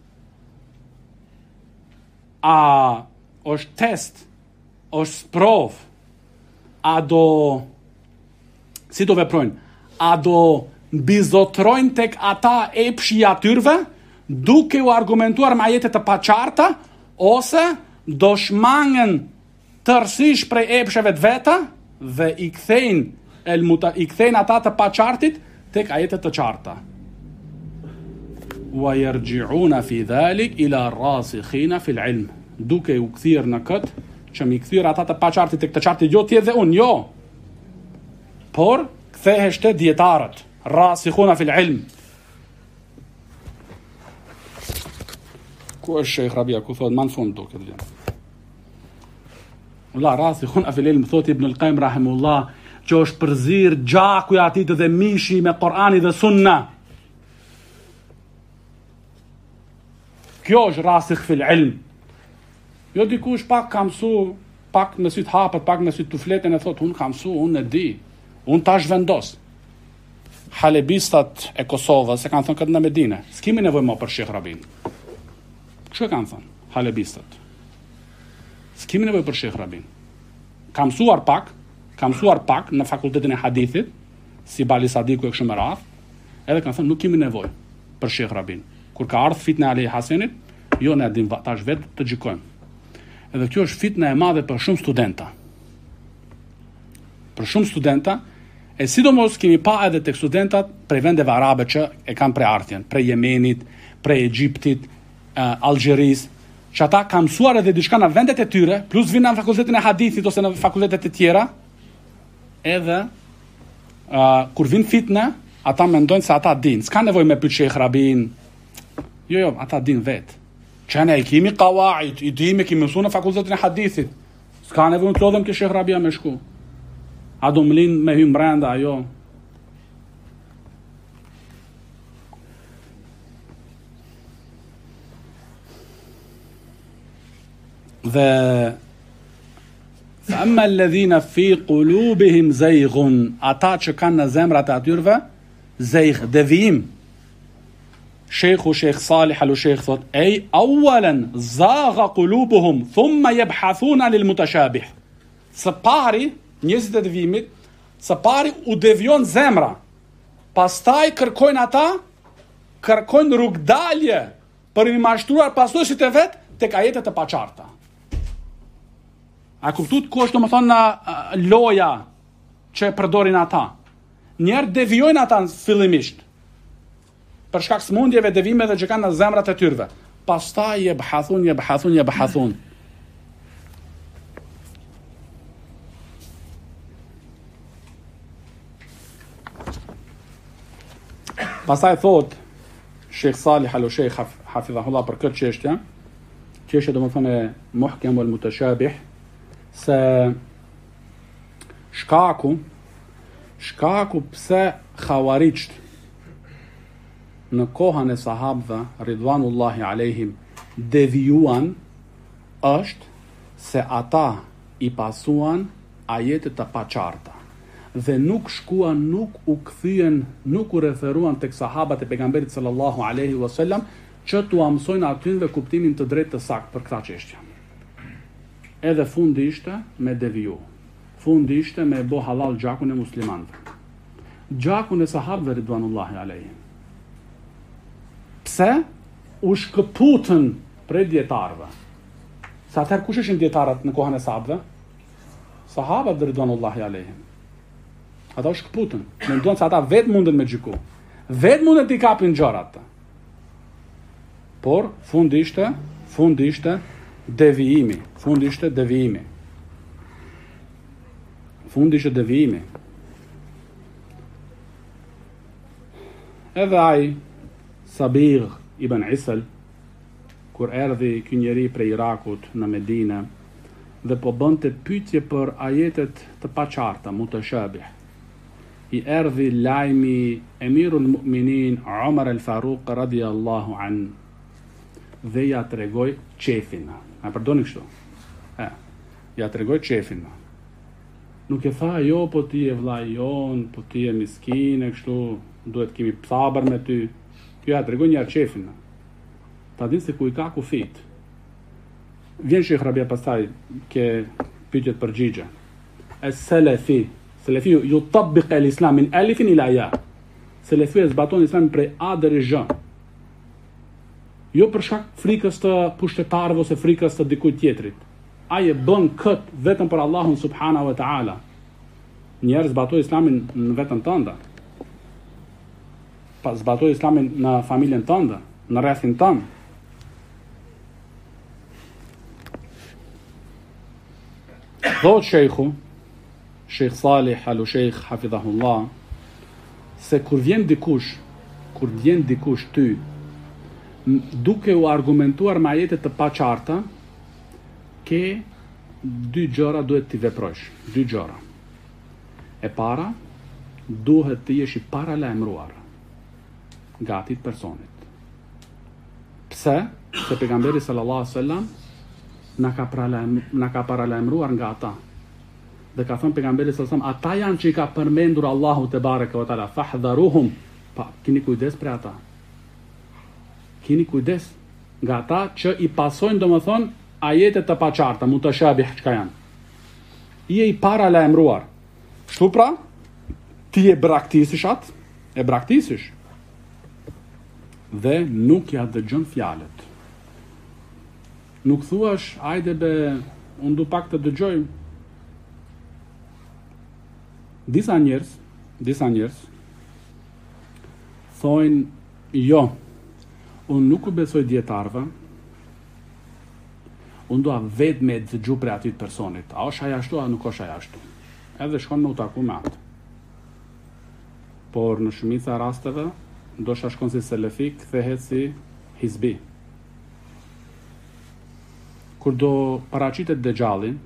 A është test, është sprov, si do veprojnë? A do bizotrojnë tek ata epshi atyrve, duke u argumentuar me ajetet të paqarta, ose do shmangen tërësish prej epsheve të veta, dhe i kthejnë ata të paqartit tek ajetet të qarta. Wa yarji'una fi dhalik ila rasikhina fil ilm, duke u kthyer në këtë që mi kthyer ata të paqartit tek të qartit, jo ti dhe unë, jo. Por kthehesh te dietarët, rasikhuna fil ilm. Ku është Sheikh Rabia, ku thot man fund duket gjë. Ulla rasikhuna fil ilm, thot Ibn al-Qayyim rahimullah, që është përzir gjaku i atit dhe mishi me Korani dhe Sunna. Kjo është rasikh fil ilm. Jo dikush pak ka mësu, pak me syt hapët, pak me syt të fletën e thot, unë ka mësu, unë e di, unë tash vendos. Halebistat e Kosovës e kanë thënë këtë në Medinë, s'kemi nevojë më për Sheikh Rabin. Kështu e kanë thënë, halebistat. S'kemi nevojë për Sheikh Rabin. Ka mësuar pak në fakultetin e hadithit, si Bali Sadiku e kështu me radhë, edhe kanë thënë nuk kemi nevojë për Sheikh Rabin. Kur ka ardhur fitna e Ali Hasenit, jo ne dim tash vetë të gjykojmë. Edhe kjo është fitna e madhe për shumë studenta. Për shumë studenta, E sidomos kemi pa edhe tek studentat prej vendeve arabe që e kanë preartjen, prej Jemenit, prej Egjiptit, Algjeris, që ata kanë mësuar edhe diçka në vendet e tyre, plus vinë në fakultetin e hadithit ose në fakultetet e tjera, edhe kur vinë fitne, ata mendojnë se ata din. S'ka nevojë me pyet Sheikh Rabin. Jo, ata din vetë. Që ne i kemi qawaid, i dimi kemi mësuar në fakultetin e hadithit. S'ka nevojë të lodhem ke Sheikh Rabia me shku. A do mlin me hym brenda ajo. Dhe amma alladhina fi qulubihim zayghun, ata që kanë në zemrat e atyre zayg, devijim. Sheikh Salih al-Sheikh thot, ej awalan zagha qulubuhum thumma yabhathuna lil mutashabih. Së pari njerëzit e devijimit, së pari u devion zemra, pastaj kërkojnë rrugdalje për i mashtruar pasuesit e vet tek ajetet e paqarta. A kuptuat ku është domethënë loja që përdorin ata? Njerë devijojnë ata fillimisht për shkak smundjeve, devimeve që kanë në zemrat e tyre. Pastaj yabhathun. Pastaj thot Sheikh Salih al-Sheikh hafidhahullah për këtë çështje domethënë e muhkem wal mutashabih, se shkaku pse Khawarijt në kohën e sahabëve ridwanullahi alehim devijuan është se ata i pasuan ajetet të paqarta dhe nuk shkuan, nuk u kthyen, nuk u referuan tek sahabat e pejgamberit sallallahu alaihi wasallam që t'u mësojnë atyve kuptimin të drejtë të saktë për këtë çështje. Edhe fundi ishte me deviju. Fundi ishte me bo halal gjakun e muslimanëve. Gjakun e sahabëve ridwanullahi alejhim. Pse? U shkëputën prej dietarëve. Sa atëherë kush ishin dietarët në kohën e sahabëve? Sahabët ridwanullahi alejhim. Ata u shkëputën. Menduan se ata vetë munden me gjyku. Vetë munden t'i kapin gjërat. Por fundi ishte devijimi. Fundi ishte devijimi. Edhe ai Sabir ibn Isal, kur erdhi ky njeri prej Irakut në Medinë dhe po bënte pyetje për ajetet të paqarta, mutashabih, i erdhi lajmi Emirul Mu'minin Umar al-Faruq radiyallahu an dhe ja tregoi qefin. A përdoni kështu? Ja tregoi qefin. Nuk e tha jo, po ti e vllai jon, po ti e miskin e kështu, duhet kemi sabër me ty. Kjo ja tregoi një qefin. Ta din se ku i ka kufit. Vjen Sheikh Rabia pastaj ke pyetjet përgjigje. Selefi ju tabbiq al-islam min alifin ila ya. Selefi e zbaton islamin prej A deri Z. Jo për shkak frikës të pushtetarëve ose frikës të dikujt tjetrit. Ai e bën kët vetëm për Allahun subhanahu wa taala. Njerëz zbatoj islamin në veten tënde. Pa zbatoj islamin në familjen tënde, në rrethin tënd. Thot Sheikh Salih al-Sheikh hafidhahullah, se kur vjen dikush ty duke u argumentuar me ajete të paqarta, ke dy gjëra duhet t'i veprosh, dy gjëra. E para, duhet të jesh i paralajmëruar nga atit personit. Pse? Se pejgamberi sallallahu alaihi wasallam na ka paralajmëruar nga ata. Dhe ka thënë pejgamberi sallallahu alaihi wasallam, ata janë që i ka përmendur Allahu te bareke ve taala, fahdharuhum. Pa, keni kujdes për ata. Keni kujdes nga ata që i pasojnë domethënë ajetet të paqarta, mutashabih çka janë. I e i paralajmëruar. Kështu pra, ti e braktisësh atë, e braktisësh. Dhe nuk ja dëgjon fjalët. Nuk thuash, ajde be, unë du pak të dëgjoj. Disa njerëz disa njerëz thojnë, jo, unë nuk u besoj dietarëve, unë doa vetë me dëgju për atit personit, a është aja ashtu, a nuk është aja ashtu. Edhe shkon me u taku me atë. Por në shumica rasteve, ndoshta shkon si selefi, kthehet si hizbi. Kur do paraqitet Dejjalin,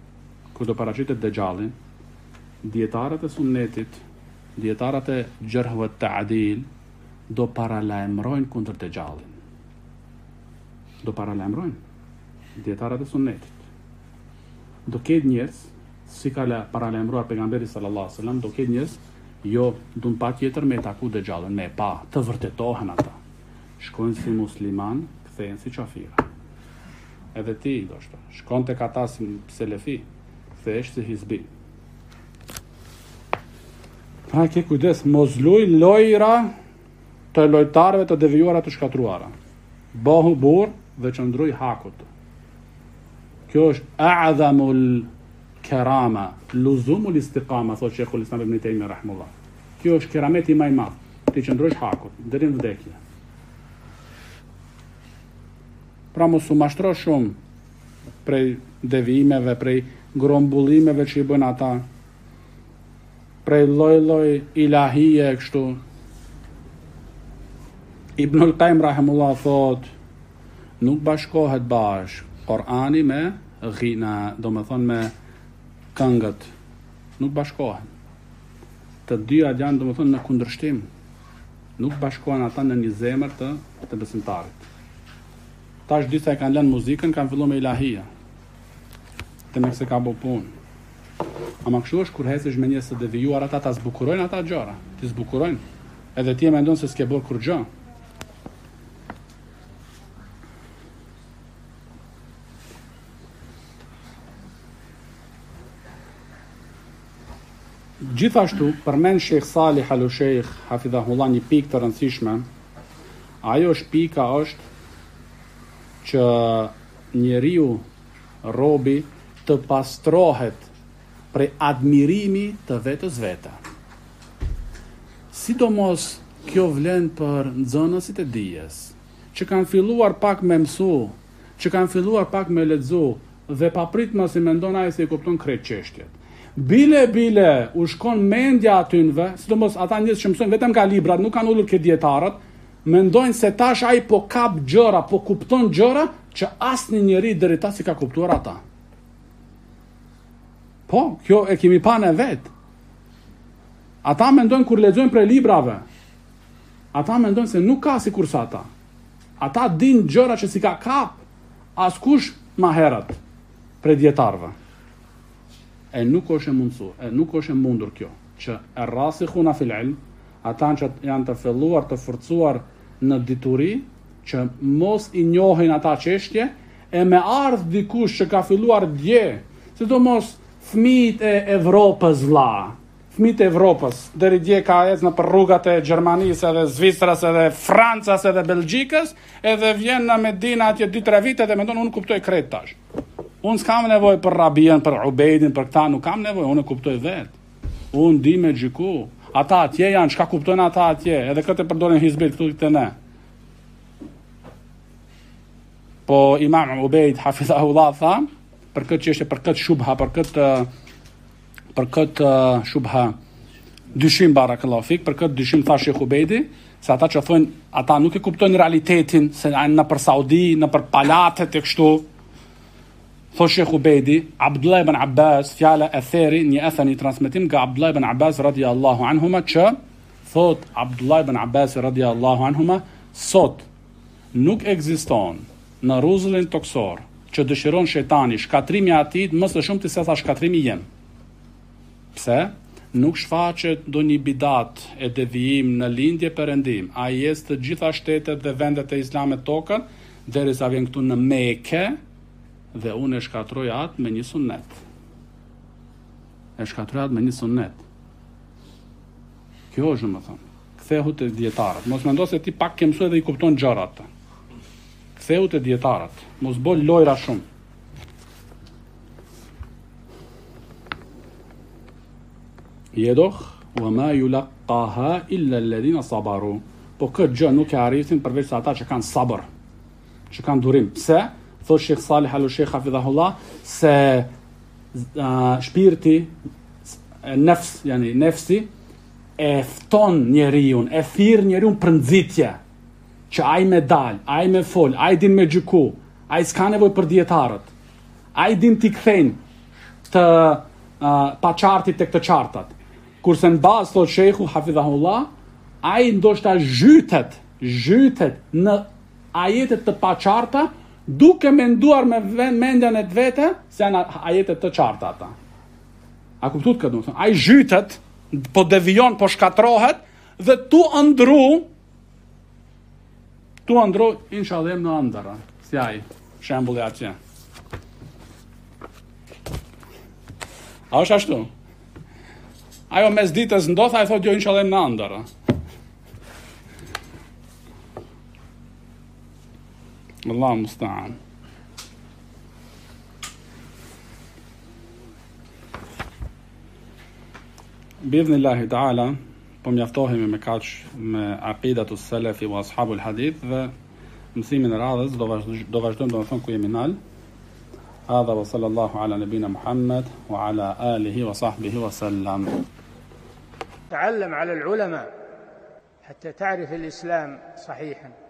dietarët e sunnetit, dietarët e Jarh wa Ta'dil do paralajmërojnë kundër Dejjalin. Do paralajmërojnë dietarët e sunnetit. Do ketë njerëz, si ka paralajmëruar pejgamberi sallallahu alaihi wasallam, do ketë njerëz, jo, dun patjetër me taku Dejjalin, me pa, të vërtetohen ata. Shkojnë si musliman, kthehen si qafira. Edhe ti, ndoshta, shkon tek ata si selefi, kthehesh si hizbi. Pra ke kujdes, mos luj lojra të lojtarëve të devijuara të shkatruara. Bëhu burr dhe qëndruj hakut. Kjo është a'dhamul kerama, luzumul istiqama, thot Sheikhul Islam ibn Taymiyyah rahimahullah. Kjo është kerameti më i madh, ti qëndrosh hakut deri në vdekje. Pra mos u mashtro shumë prej devijimeve, prej grombullimeve që i bëjnë ata, prej lloj ilahije kështu. Ibnul Qayyim rahimahullah thot, nuk bashkohet bashk Kur'ani me ghina, do me thonë me këngët, nuk bashkohen. Të dyja janë, do me thonë, në kundërshtim. Nuk bashkohen ata në një zemër të besimtarit. Tash disa e kanë lënë muzikën, kanë filluar me ilahia. Të me këse ka bo punë. Ama kështu është kur hesesh me njerëz të devijuar, ata ta zbukurojnë ata gjëra, ti zbukurojnë. Edhe ti e mendon se s'ke bërë kur gjë. Gjithashtu, përmend Sheikh Salih Al-Sheikh, hafidhahullah, një pikë të rëndësishme. Ajo është pika është që njeriu, robi, të pastrohet prej admirimi të vetës vete. Sidomos kjo vlen për nxënësit e dijes, që kanë filluar pak me mësu, që kanë filluar pak me lexu dhe papritmas i mendon ai se i kupton krejt çështjet. Bile u shkon mendja atynve, sidomos ata njerëz që mësojnë vetëm nga librat, nuk kanë ulur ke dietarët, mendojnë se tash ai po kap gjëra, po kupton gjëra që asnjë njeri deri tash si ka kuptuar ata. Po, kjo e kemi pa në vet. Ata mendojnë kur lexojnë prej librave. Ata mendojnë se nuk ka sikur sa ata. Ata din gjëra që si ka kap askush më herët prej dietarëve. E nuk është e mundur kjo, që ar-rasikhuna fil ilm, ata që janë të filluar të forcuar në dituri, që mos i njohin ata çështje, e me ardh dikush që ka filluar dje, sidomos fëmijët e Evropës vlla, fëmijët e Evropës, deri dje ka ecë në për rrugat e Gjermanisë edhe Zvicrës edhe Francës edhe Belgjikës, edhe vjen në Medinë atje 2-3 vite dhe mendon unë kuptoj krejt tash. Unë s'kam nevojë për Rabian, për Ubejdin, për këta, nuk kam nevojë, unë e kuptoj vetë. Unë di me gjiku. Ata atje janë, çka kuptojnë ata atje, edhe këtë e përdorin hizbit këtu këtë ne. Po Imam Ubejd hafidhahullah tha, për këtë çështje, për këtë shubha, për këtë shubha, dyshim barakallahu fik, për këtë dyshim tha Sheikh Ubejdi, se ata që thonë, ata nuk e kuptojnë realitetin, se janë në për Saudi, në për palatet e kështu. Thot Sheikh Ubejdi, Abdullah ibn Abbas, fjala e theri, një ethani transmetim nga Abdullah ibn Abbas radiallahu anhuma, që thot Abdullah ibn Abbas radiallahu anhuma, sot nuk ekziston në rruzullin toksor që dëshiron shejtani shkatrimi atit më së shumti se sa shkatrimi jem. Pse? Nuk shfaqet do një bidat e devijim në lindje perëndim, ai jest të gjitha shtetet dhe vendet e Islamit tokën, derisa vjen këtu në Mekë, dhe unë e shkatroj atë me një sunnet. Kjo është më thënë. Kthehu te dietarët. Mos mendo se ti pak ke mësuar dhe i kupton gjërat. Kthehu te dietarët. Mos bëj lojra shumë. Jedoch wa ma yulaqaha illa alladhina sabaru. Po këtë gjë nuk e arritin përveç se ata që kanë sabër, që kanë durim. Pse? Thot Sheikh Salih Al-Sheikh hafidhahullah se shpirti nefsi e fton njeriun, e thirr njeriun për nxitje, që ai me dal, ai me fol, ai din me gjyku, ai s'ka nevojë për dietarët, ai din t'i kthejnë të paqartit tek të qartat. Kurse në bazë thot Sheikhu hafidhahullah, ai ndoshta zhytet në ajetet të paqarta, duke menduar me mendjen e vetë se janë ajetet të qarta ata. A kuptuat këtë do të thonë? Ai zhytet, po devijon, po shkatrohet dhe tu ndru inshallah në ëndër. Si ai shembulli atje. A është ashtu? Ajo mes ditës ndodh, ai thotë jo inshallah në ëndër. Allahu musta'an. Bi'idhnillahi ta'ala, po mjaftohemi me kaq me aqidatu salafi wa ashabul hadith dhe mësimin e radhës do vazhdojmë domethënë ku jemi nal. Hadha wa sallallahu ala nabina Muhammad wa ala alihi wa sahbihi wa sallam. تعلم على العلماء حتى تعرف الإسلام صحيحا.